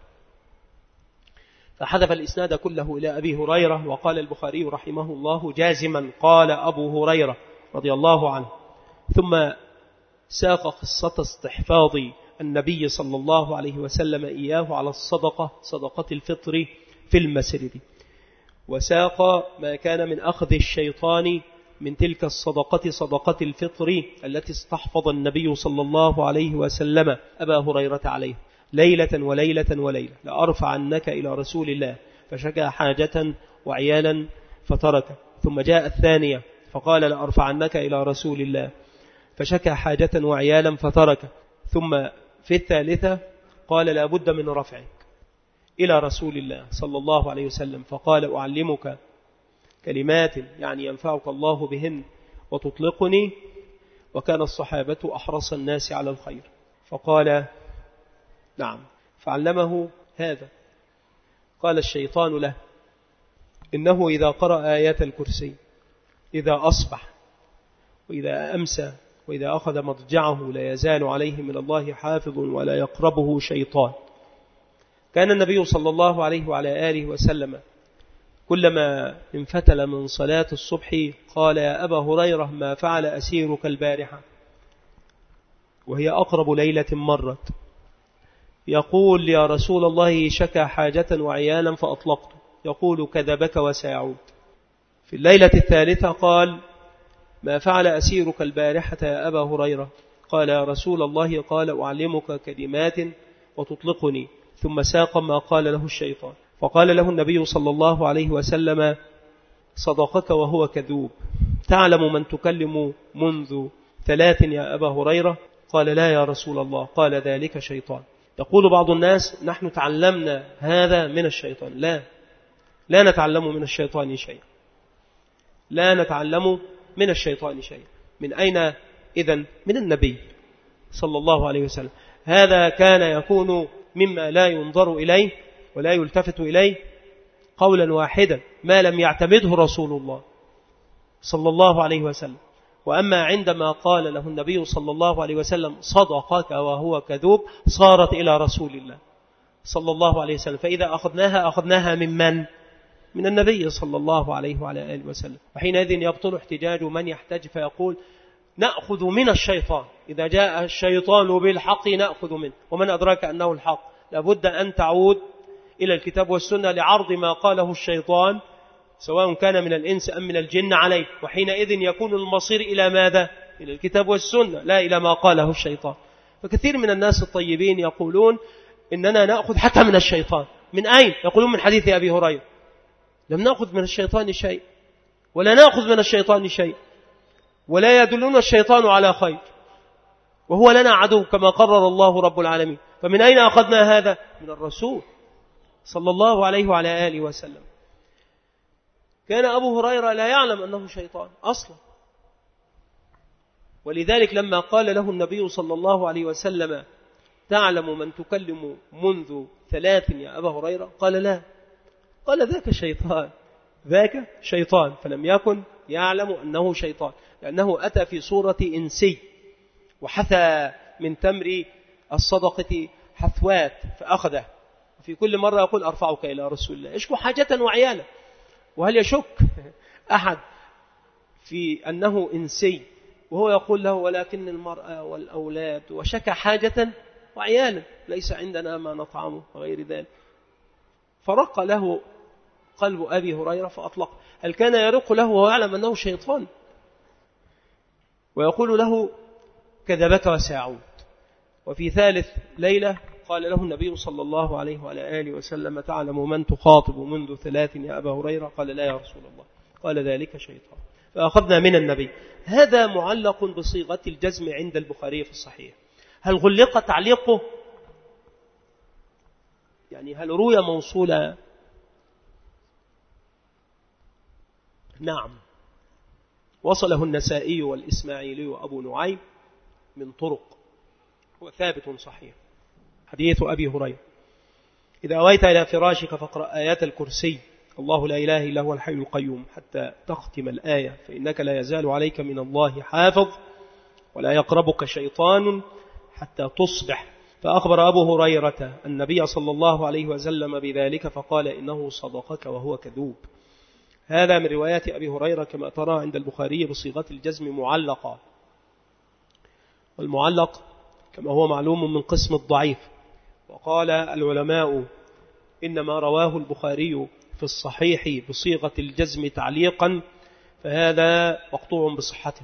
فحذف الإسناد كله إلى أبي هريرة، وقال البخاري رحمه الله جازما قال أبو هريرة رضي الله عنه، ثم ساق قصة استحفاظ النبي صلى الله عليه وسلم إياه على الصدقة، صدقة الفطر في المسجد، وساق ما كان من أخذ الشيطان من تلك الصدقة، صدقة الفطر التي استحفظ النبي صلى الله عليه وسلم أبا هريرة عليه ليلة وليلة وليلة: لأرفعنك إلى رسول الله، فشكى حاجة وعيالا فترك. ثم جاء الثانية فقال: لأرفعنك إلى رسول الله، فشكى حاجة وعيالا فترك. ثم في الثالثة قال: لا بد من رفعك إلى رسول الله صلى الله عليه وسلم، فقال: أعلمك كلمات يعني ينفعك الله بهن وتطلقني. وكان الصحابة أحرص الناس على الخير، فقال: نعم، فعلمه هذا. قال الشيطان له: إنه إذا قرأ آيات الكرسي إذا أصبح وإذا أمسى وإذا أخذ مضجعه لا يزال عليه من الله حافظ ولا يقربه شيطان. كان النبي صلى الله عليه وعلى آله وسلم كلما انفتل من صلاة الصبح قال: يا أبا هريرة، ما فعل أسيرك البارحة؟ وهي أقرب ليلة مرت. يقول: يا رسول الله، شكى حاجة وعيالا فأطلقته. يقول: كذبك وسيعود. في الليلة الثالثة قال: ما فعل أسيرك البارحة يا أبا هريرة؟ قال: يا رسول الله، قال: أعلمك كلمات وتطلقني. ثم ساق ما قال له الشيطان، فقال له النبي صلى الله عليه وسلم: صدقك وهو كذوب، تعلم من تكلم منذ ثلاث يا أبا هريرة؟ قال: لا يا رسول الله. قال: ذلك شيطان. يقول بعض الناس: نحن تعلمنا هذا من الشيطان. لا، لا نتعلم من الشيطان شيء، لا نتعلم من الشيطان شيء. من أين إذن؟ من النبي صلى الله عليه وسلم. هذا كان يكون مما لا ينظر إليه ولا يلتفت إليه قولا واحدا ما لم يعتمده رسول الله صلى الله عليه وسلم. وأما عندما قال له النبي صلى الله عليه وسلم: صدقك وهو كذوب، صارت إلى رسول الله صلى الله عليه وسلم. فإذا أخذناها أخذناها من من؟ من النبي صلى الله عليه وعلى آله وسلم. وحينئذ يبطل احتجاج من يحتج فيقول: نأخذ من الشيطان، إذا جاء الشيطان بالحق نأخذ منه. ومن أدراك أنه الحق؟ لابد أن تعود إلى الكتاب والسنة لعرض ما قاله الشيطان سواء كان من الإنس أم من الجن عليه، وحينئذ يكون المصير إلى ماذا؟ إلى الكتاب والسنة، لا إلى ما قاله الشيطان. فكثير من الناس الطيبين يقولون إننا نأخذ حتى من الشيطان. من أين؟ يقولون من حديث أبي هريرة. لم نأخذ من الشيطان شيء، ولا نأخذ من الشيطان شيء، ولا يدلون الشيطان على خير، وهو لنا عدو كما قرر الله رب العالمين. فمن أين أخذنا هذا؟ من الرسول صلى الله عليه وعلى آله وسلم. كان أبو هريرة لا يعلم أنه شيطان أصلا، ولذلك لما قال له النبي صلى الله عليه وسلم: تعلم من تكلم منذ ثلاث يا أبا هريرة؟ قال: لا. قال: ذاك شيطان، ذاك شيطان. فلم يكن يعلم أنه شيطان، لأنه أتى في صورة إنسي وحثى من تمر الصدقة حثوات فأخذه. في كل مرة يقول: أرفعك إلى رسول الله، اشكو حاجة وعيالا. وهل يشك أحد في أنه إنسي وهو يقول له: ولكن المرأة والأولاد، وشكى حاجة وعيالا، ليس عندنا ما نطعمه وغير ذلك. فرق له قلب أبي هريرة فأطلق. هل كان يرق له وهو يعلم أنه شيطان؟ ويقول له: كذبك وسيعود. وفي ثالث ليلة قال له النبي صلى الله عليه وعلى آله وسلم: تعلم من تخاطب منذ ثلاث يا أبا هريرة؟ قال: لا يا رسول الله. قال ذلك شيطان فأخذنا من النبي. هذا معلق بصيغة الجزم عند البخاري في الصحيح. هل غلق تعليقه؟ يعني هل روي موصولا؟ نعم، وصله النسائي والإسماعيلي وأبو نعيم من طرق، هو ثابت صحيح. حديث أبي هريرة: إذا أويت إلى فراشك فاقرأ آيات الكرسي، الله لا إله إلا هو الحي القيوم، حتى تختم الآية، فإنك لا يزال عليك من الله حافظ ولا يقربك شيطان حتى تصبح. فأخبر أبو هريرة النبي صلى الله عليه وسلم بذلك فقال إنه صدقك وهو كذوب. هذا من روايات أبي هريرة كما ترى عند البخاري بصيغة الجزم معلقة، والمعلق كما هو معلوم من قسم الضعيف. وقال العلماء إنما رواه البخاري في الصحيح بصيغة الجزم تعليقا فهذا مقطوع بصحته،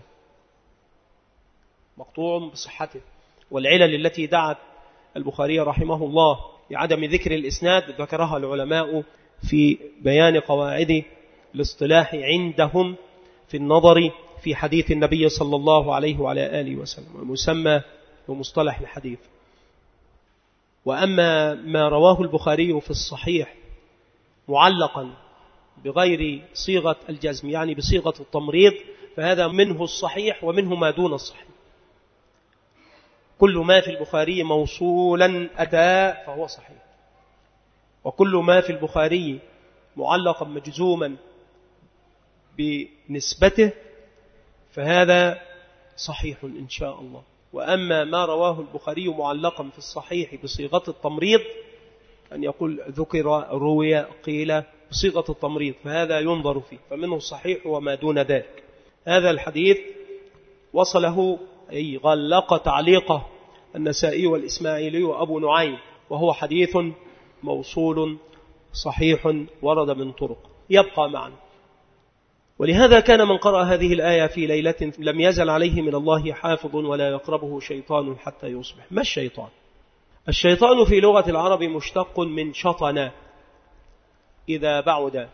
مقطوع بصحته. والعلل التي دعت البخاري رحمه الله لعدم ذكر الإسناد ذكرها العلماء في بيان قواعد الاصطلاح عندهم في النظر في حديث النبي صلى الله عليه وعلى آله وسلم، المسمى بمصطلح الحديث. وأما ما رواه البخاري في الصحيح معلقا بغير صيغة الجزم، يعني بصيغة التمريض، فهذا منه الصحيح ومنه ما دون الصحيح. كل ما في البخاري موصولا أتى فهو صحيح، وكل ما في البخاري معلقا مجزوما بنسبته فهذا صحيح إن شاء الله. وأما ما رواه البخاري معلقا في الصحيح بصيغة التمريض، أن يقول ذكر روي قيل بصيغة التمريض، فهذا ينظر فيه، فمنه الصحيح وما دون ذلك. هذا الحديث وصله أي غلق تعليقه النسائي والإسماعيلي وأبو نعيم، وهو حديث موصول صحيح ورد من طرق. يبقى معنا. ولهذا كان من قرأ هذه الآية في ليلة لم يزل عليه من الله حافظ ولا يقربه شيطان حتى يصبح. ما الشيطان؟ الشيطان في لغة العرب مشتق من شطن إذا بعد،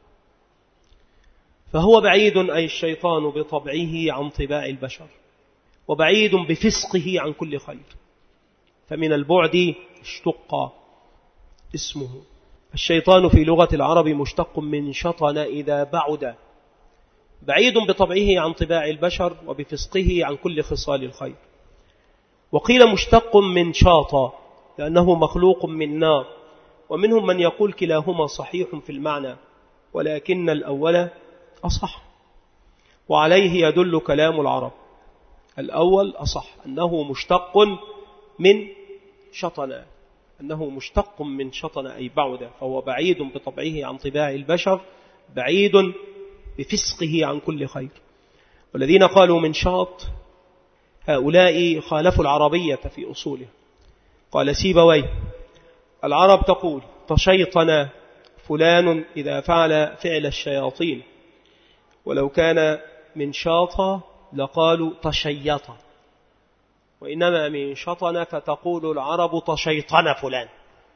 فهو بعيد أي الشيطان بطبعه عن طباع البشر، وبعيد بفسقه عن كل خير، فمن البعد اشتق اسمه. الشيطان في لغة العرب مشتق من شطن إذا بعد، بعيد بطبعه عن طباع البشر وبفسقه عن كل خصال الخير. وقيل مشتق من شاط لأنه مخلوق من نار، ومنهم من يقول كلاهما صحيح في المعنى ولكن الأول أصح، وعليه يدل كلام العرب. الأول أصح، أنه مشتق من شطن، أنه مشتق من شطن أي بعد، فهو بعيد بطبعه عن طباع البشر، بعيد بفسقه عن كل خير. والذين قالوا من شاط هؤلاء خالفوا العربية في أصوله. قال سيبويه: العرب تقول تشيطن فلان إذا فعل فعل الشياطين، ولو كان من شاط لقالوا تشيط، وإنما من شطن فتقول العرب تشيطن فلان،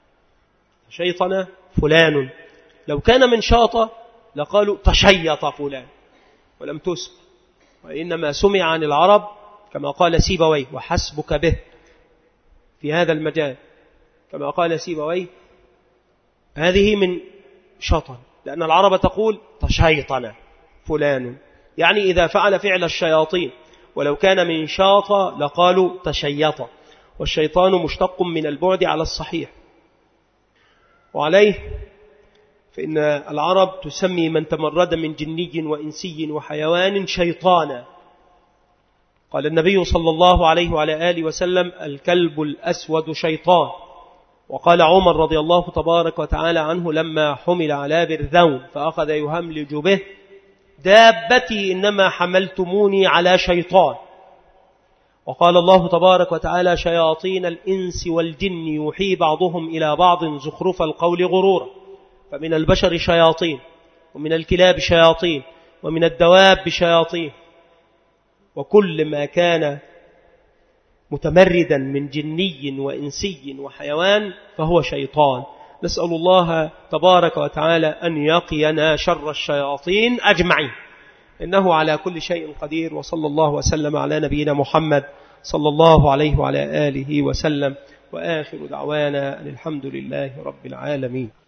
تشيطن فلان. لو كان من شاط لقالوا تشيط فلان، ولم تسب، وإنما سمع عن العرب كما قال سيبويه: وحسبك به في هذا المجال، كما قال سيبويه هذه من شطن، لأن العرب تقول تشيطن فلان، يعني إذا فعل فعل الشياطين. ولو كان من شاط لقالوا تشيط، والشيطان مشتق من البعد على الصحيح. وعليه فإن العرب تسمي من تمرد من جني وإنسي وحيوان شيطانا. قال النبي صلى الله عليه وعلى آله وسلم: الكلب الأسود شيطان. وقال عمر رضي الله تبارك وتعالى عنه لما حمل على برذون فأخذ يهملج به: دابتي إنما حملتموني على شيطان. وقال الله تبارك وتعالى: شياطين الإنس والجن يوحي بعضهم إلى بعض زخرف القول غرورا. فمن البشر شياطين، ومن الكلاب شياطين، ومن الدواب شياطين، وكل ما كان متمردا من جني وإنسي وحيوان فهو شيطان. نسأل الله تبارك وتعالى أن يقينا شر الشياطين أجمعين، إنه على كل شيء قدير. وصلى الله وسلم على نبينا محمد صلى الله عليه وعلى آله وسلم، وآخر دعوانا أن الحمد لله رب العالمين.